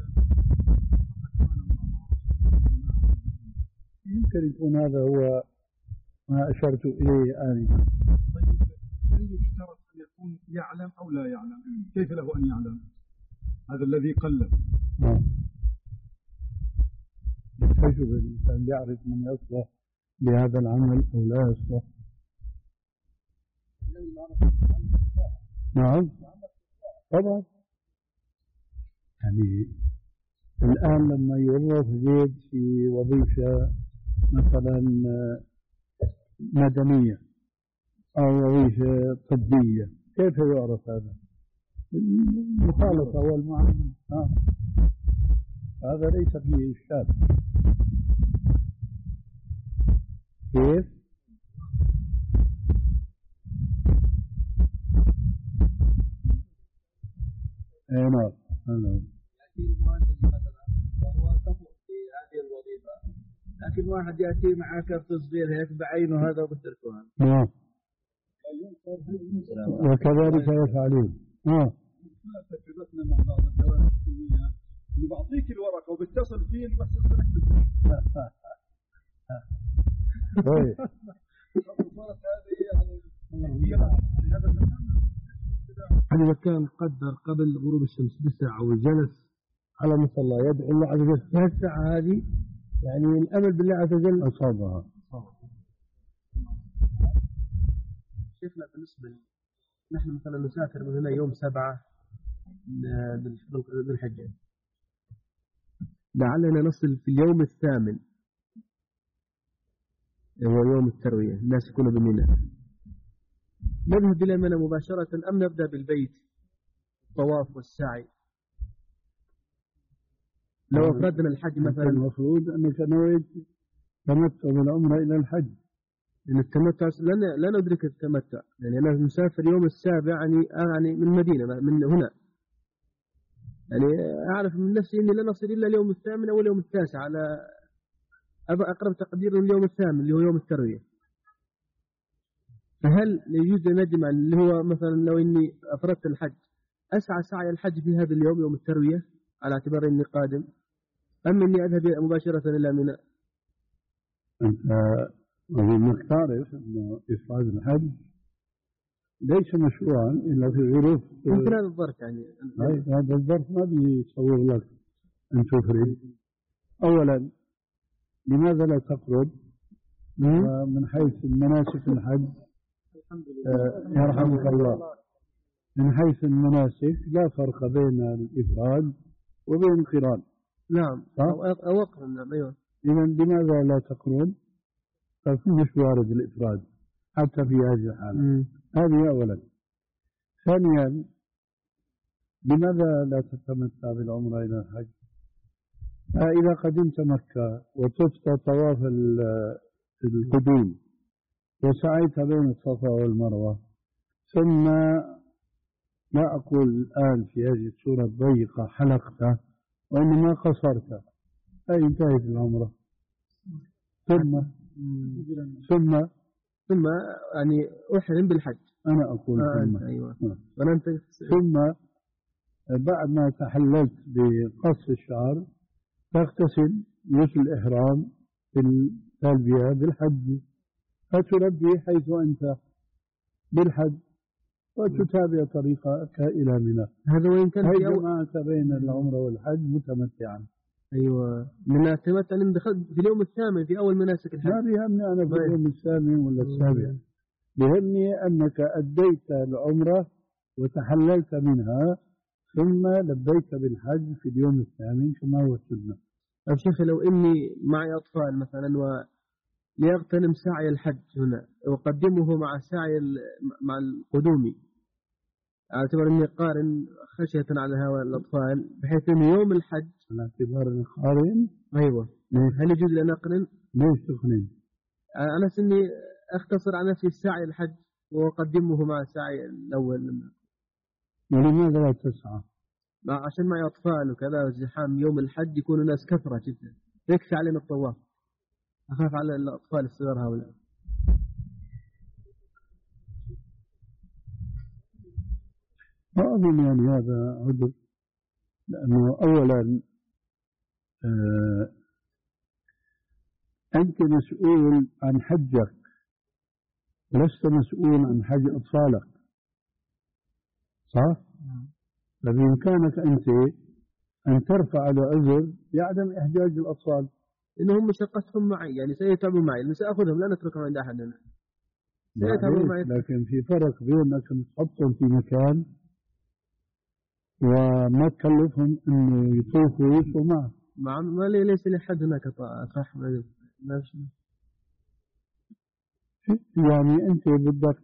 يمكن يكون هذا هو ما أشرت إليه آنفا. هل يشترط أن يكون يعلم أو لا يعلم؟ كيف له أن يعلم هذا الذي قلد؟ يجب الإنسان يعرف من يصلح لهذا العمل أو لا يصلح. نعم طبعا. يعني الآن لما يوظف زيد في وظيفة مثلا مدنية أو وظيفة طبية، كيف يعرف هذا؟ المخالطة والمعاملة. آه. هذا ليس فيه إشكال. كيف؟ اي نعم. يأتي المهندس مثلا وهو كفؤ في هذه الوظيفة، لكن واحد يأتي مع كرت صغير هيك بعينه هذا وبتركه هذا. نعم. وكذلك يفعلون. اه. تجربتنا مع بعض الدوائر الكيميائية انه بعطيك الورقة وبتصل فيه بس يصير طيب. إذا كان قدر قبل غروب الشمس بساعة وجلس على مصلى يدعو الله عز وجل في الساعة هذه، يعني الأمل بالله عز وجل أصابها. شيخنا بالنسبة لي نحن مثلا نسافر من هنا يوم سبعة بالحجة، لعلنا نصل في اليوم الثامن هو يوم التروية، الناس يكونوا بمنى، نذهب إلى منى مباشرة أم نبدأ بالبيت الطواف والسعي؟ لو أفردنا الحج مثلا المفروض أنك نويت تمتع بالعمرة إلى الحج. إن التمتع لا لا ندرك التمتع، يعني أنا مسافر يوم السابع يعني يعني من المدينة من هنا، يعني أعرف من نفسي إني لا نصل إلا اليوم الثامن أو اليوم التاسع، على أقرب تقدير اليوم الثامن اللي هو يوم التروية. فهل يجوز نجمع اللي هو مثلا لو إني أفردت الحج أسعى سعي الحج في هذا اليوم يوم التروية على اعتبار إني قادم، أم إني أذهب مباشرة إلى منى؟ أنت أظنك تعرف أن إفراد الحج ليس مشروعا إلا في ظروف. ممكن هذا الظرف يعني هذا الظرف ما بيصور لك أن تفرد. أولا لماذا لا تقرب؟ من حيث المناسك الحج آه يرحمك الله، من حيث المناسك لا فرق بين الإفراد وبين القران. نعم أو أقرن. نعم أيوة. إذا لماذا لا تقرن؟ فمش وارد الإفراد حتى في هذه الحالة. هذه أولا. ثانيا لماذا لا تتمتع بالعمرة إلى الحج؟ إذا قدمت مكة وطفت طواف القدوم وسعيت بين الصفا والمروة، ثم لا أقول الآن في هذه الصورة الضيقة حلقت، وإنما قصرت، أي انتهت العمرة. ثم ثم ثم يعني أحرم بالحج. أنا أقول آه ثم أيوة. آه. ثم بعد ما تحللت بقص الشعر تغتسل غسل الإحرام في التلبية بالحج، فتلبي حيث أنت بالحج وتتابع طريقك إلى منى. هذا وين كان هي جماعة بين العمرة والحج متمتعا. أيوة. من التمتع أن دخلت في اليوم الثامن في أول مناسك الحج. ما بيهمني أنا في اليوم الثامن ولا السابع، بيهمني أنك أديت العمرة وتحللت منها ثم لبيت بالحج في اليوم الثامن كما هو السنة. طيب شيخي لو إني معي أطفال مثلا وليغتنم سعي الحج هنا وأقدمه مع سعي مع القدومي، اعتبر إني قارن خشية على هؤلاء الأطفال، بحيث إن يوم الحج على اعتبار إني قارن. أيوة. هل يجوز لأن أقرن؟ ليش تقرن؟ أنا سني أختصر على نفسي السعي الحج وأقدمه مع السعي الأول. ولماذا لا تسعى؟ عشان معي أطفال وكذا وزحام يوم الحج يكون الناس كثرة جدا يكفي علينا الطواف، أخاف على الأطفال الصغار هؤلاء. ما أظن يعني هذا عذر، لأنه أولا آه أنت مسؤول عن حجك ولست مسؤول عن حج أطفالك، صح؟ فبإمكانك أنت أن ترفع العذر بعدم إحجاج الأطفال، إنهم مشقتهم معي يعني سيتعبوا معي، لأن سأخذهم لا نتركهم عند أحد لنا. سيتعبوا معي. لكن في فرق بين أنك تحطهم في مكان وما تكلفهم إنه يطوفوا ويسوا معك. مع ما لي ليس لحد هناك صح. يعني أنت بدك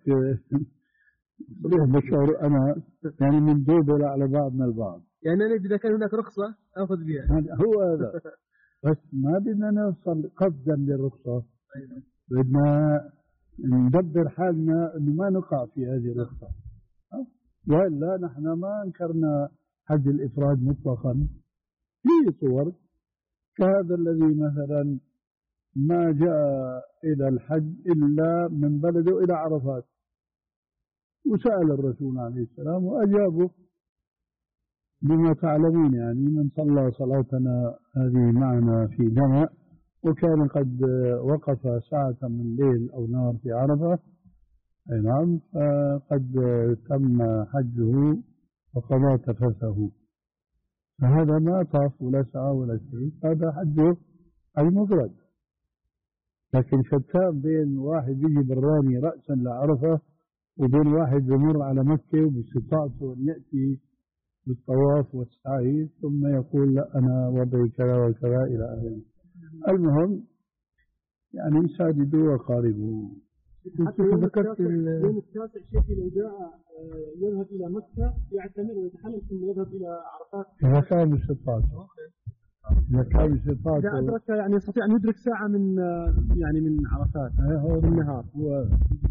بشعر أنا يعني من دوبل على بعضنا البعض. يعني أنا إذا كان هناك رخصة أخذ بها. هو هذا. بس ما بدنا نوصل قصدا للرخصة، بدنا ندبر حالنا إنه ما نقع في هذه الرخصة. وإلا نحن ما أنكرنا حج الإفراد مطلقا. في صور كهذا الذي مثلا ما جاء إلى الحج إلا من بلده إلى عرفات، وسأل الرسول عليه السلام وأجابه بما تعلمون، يعني من صلى صلاتنا هذه معنا في جمع وكان قد وقف ساعة من ليل أو نهار في عرفة، أي نعم، فقد تم حجه وقضى تفسه، فهذا ما طاف ولا سعى ولا شيء، هذا حجه المفرد. لكن شتان بين واحد يجي براني رأسا لعرفة وبين واحد يمر على مكة باستطاعته أن يأتي بالطواف والسعي ثم يقول لا أنا وضعي كذا وكذا إلى آخره. المهم يعني ساددوا وقاربوا. حتى يوم التاسع يوم التاسع شيخي لو جاء يذهب إلى مكة يعتمر ويتحمل ثم يذهب إلى عرفات إذا كان باستطاعته. إذا كان باستطاعته. إذا أدرك يعني يستطيع أن يدرك ساعة من يعني من عرفات هو بالنهار. هو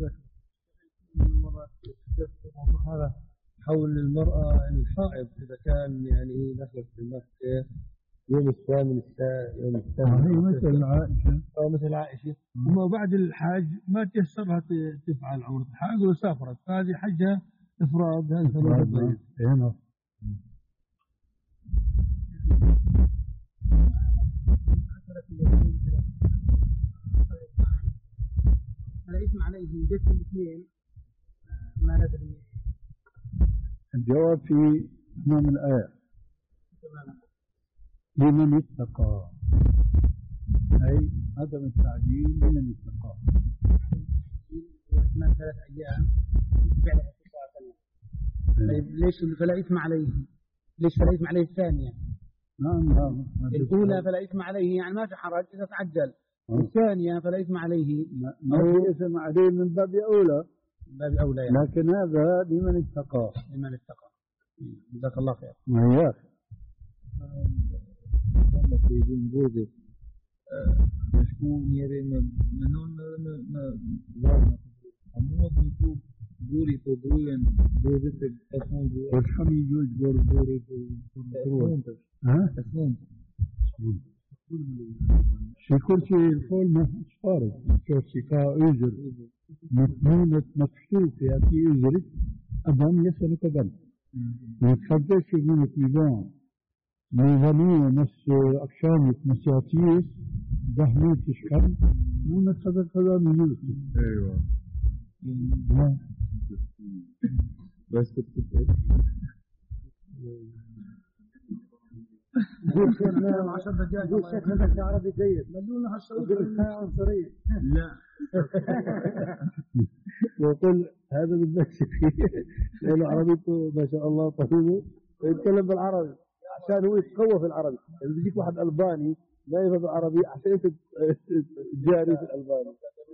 هذا حول المرأة الحائض إذا كان يعني دخلت في مكة يوم الثامن الساعة يوم الثامن مثل عائشة أو مثل عائشة ثم بعد الحج ما تيسرها تفعل عمرة الحج وسافرت، فهذه حجها إفراد. هذا هل اسم عليه جد الاثنين ما ندري؟ الجواب في تمام الآية لمن اتقى، أي عدم التعجيل لمن اتقى. من ثلاث أيام فعلها طيب ليش فلا إثم عليه؟ ليش فلا إثم عليه الثانية؟ نعم نعم. الأولى فلا إثم عليه يعني ما في حرج إذا تعجل. الثانية فلا إثم عليه ما في إثم عليه من باب أولى من باب أولى يعني. لكن هذا لمن اتقى. لمن اتقى. جزاك الله خير. وإياك. في جنبوزه مشكون يري منون ما أمور نشوف دوري تدوين دوري تسمون وشحن يجوز دور دوري تسمون ها تسمون في كل شيء الفول ما فارق شوف شفاء أجر مضمونة مكشوف يأتي أجرك أبهم يسألك بل ويتخدش من التيبان ميزانية نفس أكشامك مسياتيس دهمي تشكل ونتخذ كذا من يوسف. أيوة بس تتكلم يقول شيخنا عشر دقائق يقول شيخنا ذاك عربي جيد ملونا هالشروط الحياة عنصرية. لا وقل هذا بالنفس فيه لأنه عربيته ما شاء الله طيبة ويتكلم بالعربي عشان هو يتقوى في العربي. يعني بيجيك واحد ألباني ما يفهم العربي عشان انت تجاري في الألباني.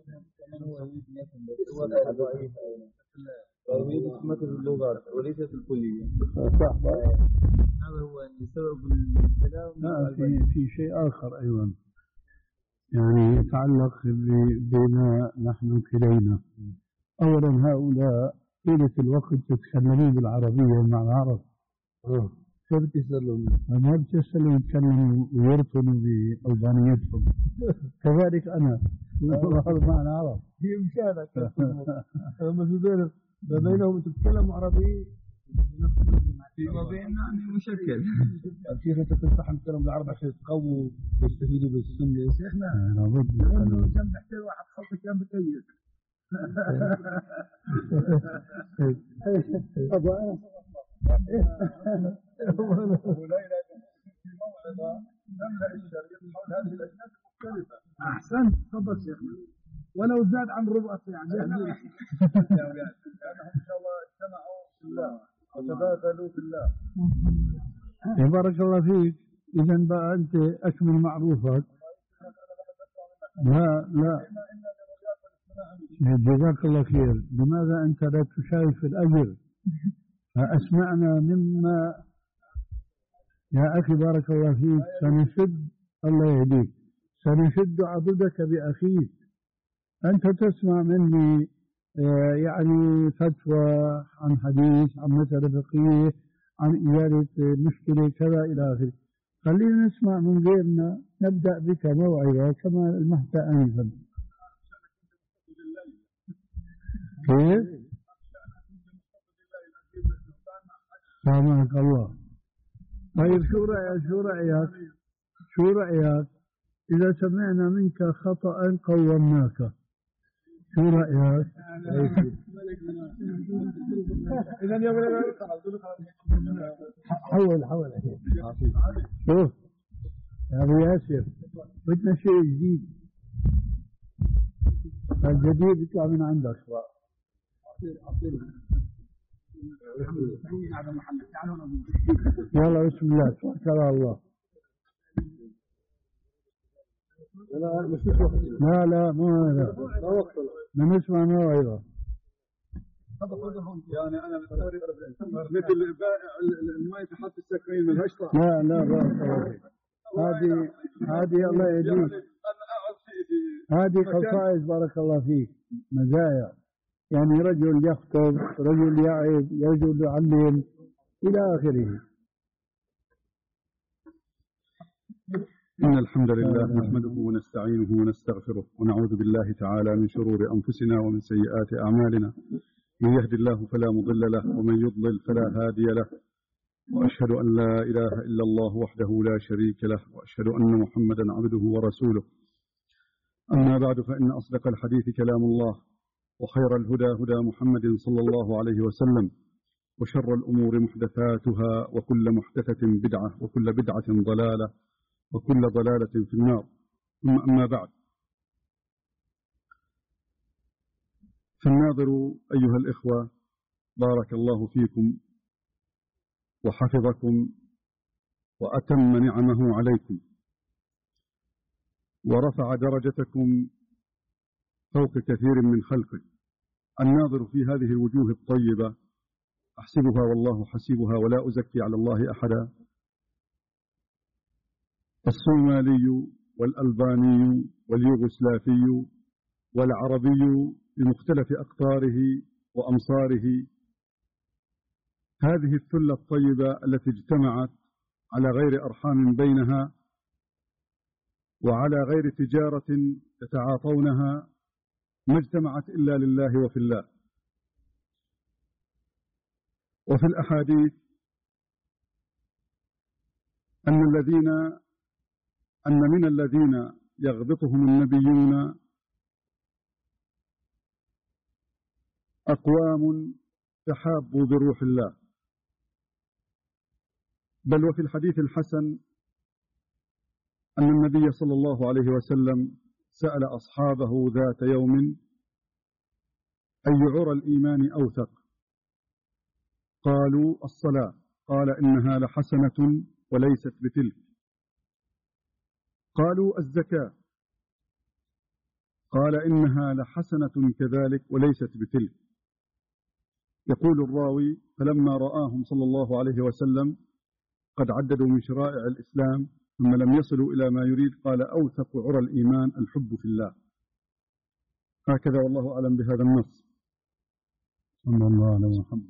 هو مثل اللغات وليست الكلية. صح. هذا هو سبب الكلام. لا في في شيء آخر أيضا يعني يتعلق بما نحن كلينا. أولا هؤلاء طيلة الوقت يتكلمون بالعربية مع العرب، شو بتسألهم؟ ما بتسألهم يتكلموا ويرطنوا بألبانيتهم. كذلك أنا مع العرب هي مشانك لما في بينهم بينهم تتكلم عربي يعني مشكل. شيخ انت تنصح نتكلم بالعربي عشان يتقووا ويستفيدوا بالسنه يا شيخنا. لابد لانه كان بحكي واحد خلطه كان بكيف. احسنت تفضل شيخنا ولو زاد عن ربع ساعه لانهم ان شاء الله اجتمعوا في الله وتبادلوا في الله. بارك الله فيك. إذا بقى أنت أكمل معروفك. لا لا جزاك الله خير. لماذا أنت لا تشارك في الأجر؟ أسمعنا مما يا أخي بارك الله فيك. سنشد الله يهديك، سنشد عضدك بأخيك. أنت تسمع مني يعني فتوى عن حديث، عن مسألة فقهية، عن إزالة مشكلة كذا إلى آخره. خلينا نسمع من غيرنا. نبدأ بك موعظة كما المهت أنفا. كيف؟ سامحك الله. طيب شو رأيك شو رأيك شو رأيك إذا سمعنا منك خطأ قومناك؟ شو رأيك؟ إذا يا حول حول شوف يا أبو ياسر، بدنا شيء جديد. الجديد يطلع من عندك. يلا بسم الله توكل على الله. لا لا مو هذا، نسمع موعظة. يعني أنا مثل الماء تحط السكرين من هشطة. لا لا بارك هذه هذه الله يهديك. هذه خصائص بارك الله فيك، مزايا. يعني رجل يخطب، رجل يعظ، رجل يعلم إلى آخره. إن الحمد لله نحمده ونستعينه ونستغفره ونعوذ بالله تعالى من شرور أنفسنا ومن سيئات أعمالنا. من يهد الله فلا مضل له ومن يضلل فلا هادي له، وأشهد أن لا إله إلا الله وحده لا شريك له، وأشهد أن محمدا عبده ورسوله. أما بعد، فإن أصدق الحديث كلام الله، وخير الهدى هدى محمد صلى الله عليه وسلم، وشر الأمور محدثاتها، وكل محدثة بدعة، وكل بدعة ضلالة، وكل ضلالة في النار. ثم أما بعد، فالناظر أيها الإخوة بارك الله فيكم وحفظكم وأتم نعمه عليكم ورفع درجتكم فوق كثير من خلقه. الناظر في هذه الوجوه الطيبة أحسبها والله حسيبها ولا أزكي على الله أحدا، الصومالي والألباني واليوغوسلافي والعربي بمختلف أقطاره وأمصاره، هذه الثلة الطيبة التي اجتمعت على غير أرحام بينها وعلى غير تجارة يتعاطونها، ما اجتمعت إلا لله وفي الله. وفي الأحاديث أن الذين أن من الذين يغبطهم النبيون أقوام تحابوا بروح الله. بل وفي الحديث الحسن أن النبي صلى الله عليه وسلم سأل أصحابه ذات يوم: أي عرى الإيمان أوثق؟ قالوا: الصلاة. قال: إنها لحسنة وليست بتلك. قالوا: الزكاة. قال: إنها لحسنة كذلك وليست بتلك. يقول الراوي: فلما رآهم صلى الله عليه وسلم قد عددوا من شرائع الإسلام ثم لم يصلوا إلى ما يريد قال أوثق عرى الإيمان الحب في الله. هكذا والله أعلم بهذا النص. صلى الله عليه محمد.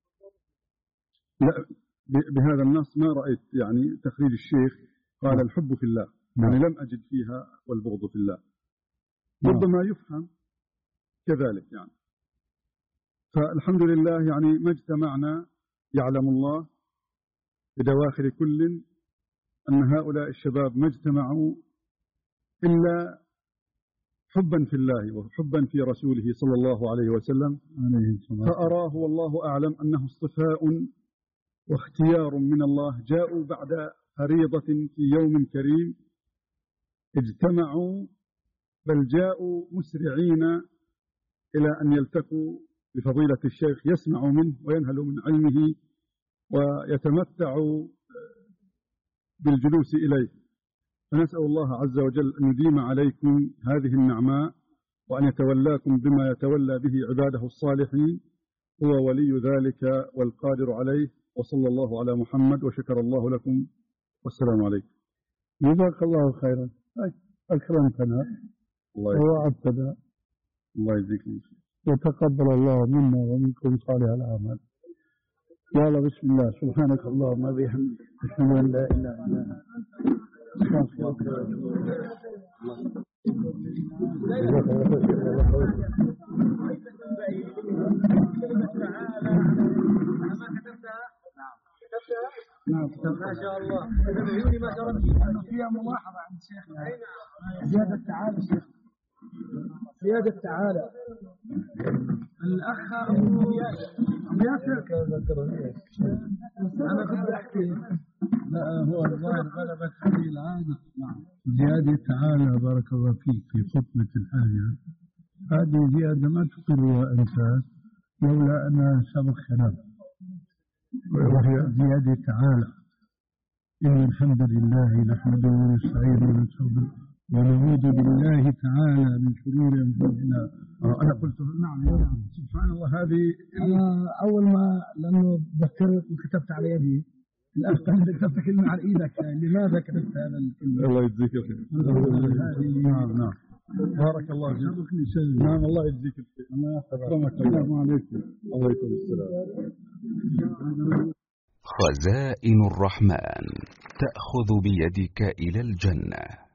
لا بهذا النص ما رأيت يعني تخريج الشيخ قال الحب في الله، يعني لم أجد فيها والبغض في الله. ربما يفهم كذلك يعني. فالحمد لله يعني ما اجتمعنا، يعلم الله بدواخل كل أن هؤلاء الشباب ما اجتمعوا إلا حبا في الله وحبا في رسوله صلى الله عليه وسلم. فأراه والله أعلم أنه اصطفاء واختيار من الله. جاءوا بعد فريضة في يوم كريم، اجتمعوا بل جاءوا مسرعين إلى أن يلتقوا بفضيلة الشيخ، يسمعوا منه وينهلوا من علمه ويتمتعوا بالجلوس إليه. فنسأل الله عز وجل أن يديم عليكم هذه النعماء وأن يتولاكم بما يتولى به عباده الصالحين، هو ولي ذلك والقادر عليه. وصلى الله على محمد وشكر الله لكم والسلام عليكم. جزاك الله خيرا، أكرمتنا ووعدتنا. الله يجزيكم وتقبل الله منا ومنكم صالح الأعمال. يلا بسم الله. سبحانك اللهم وبحمدك أشهد أن لا إله إلا أنت أستغفرك نعم ما شاء الله. عيوني ما شاء فيها ملاحظة عند شيخنا زيادة تعالى. شيخ زيادة تعالى الأخ ياسر أنا كنت أحكي. لا هو الظاهر غلبت هذه العادة. زيادة تعالى بارك الله فيك في خطبة الحاجة، هذه زيادة ما تقرها أنت لولا أنها سبق خلاف، وهي زيادة تعالى. إن الحمد لله نحمده ونستعينه ونستغفره ونعوذ بالله تعالى من شرور أنفسنا. أنا قلت نعم نعم سبحان الله. هذه أنا أول ما لأنه ذكرت وكتبت على يدي الأخ كتبت كلمة على إيدك، لماذا كتبت هذا الكلمة؟ الله يجزيك الخير. نعم نعم بارك الله فيك. نعم الله يجزيك الخير. أكرمك السلام عليكم. وعليكم السلام. خزائن الرحمن تأخذ بيدك إلى الجنة.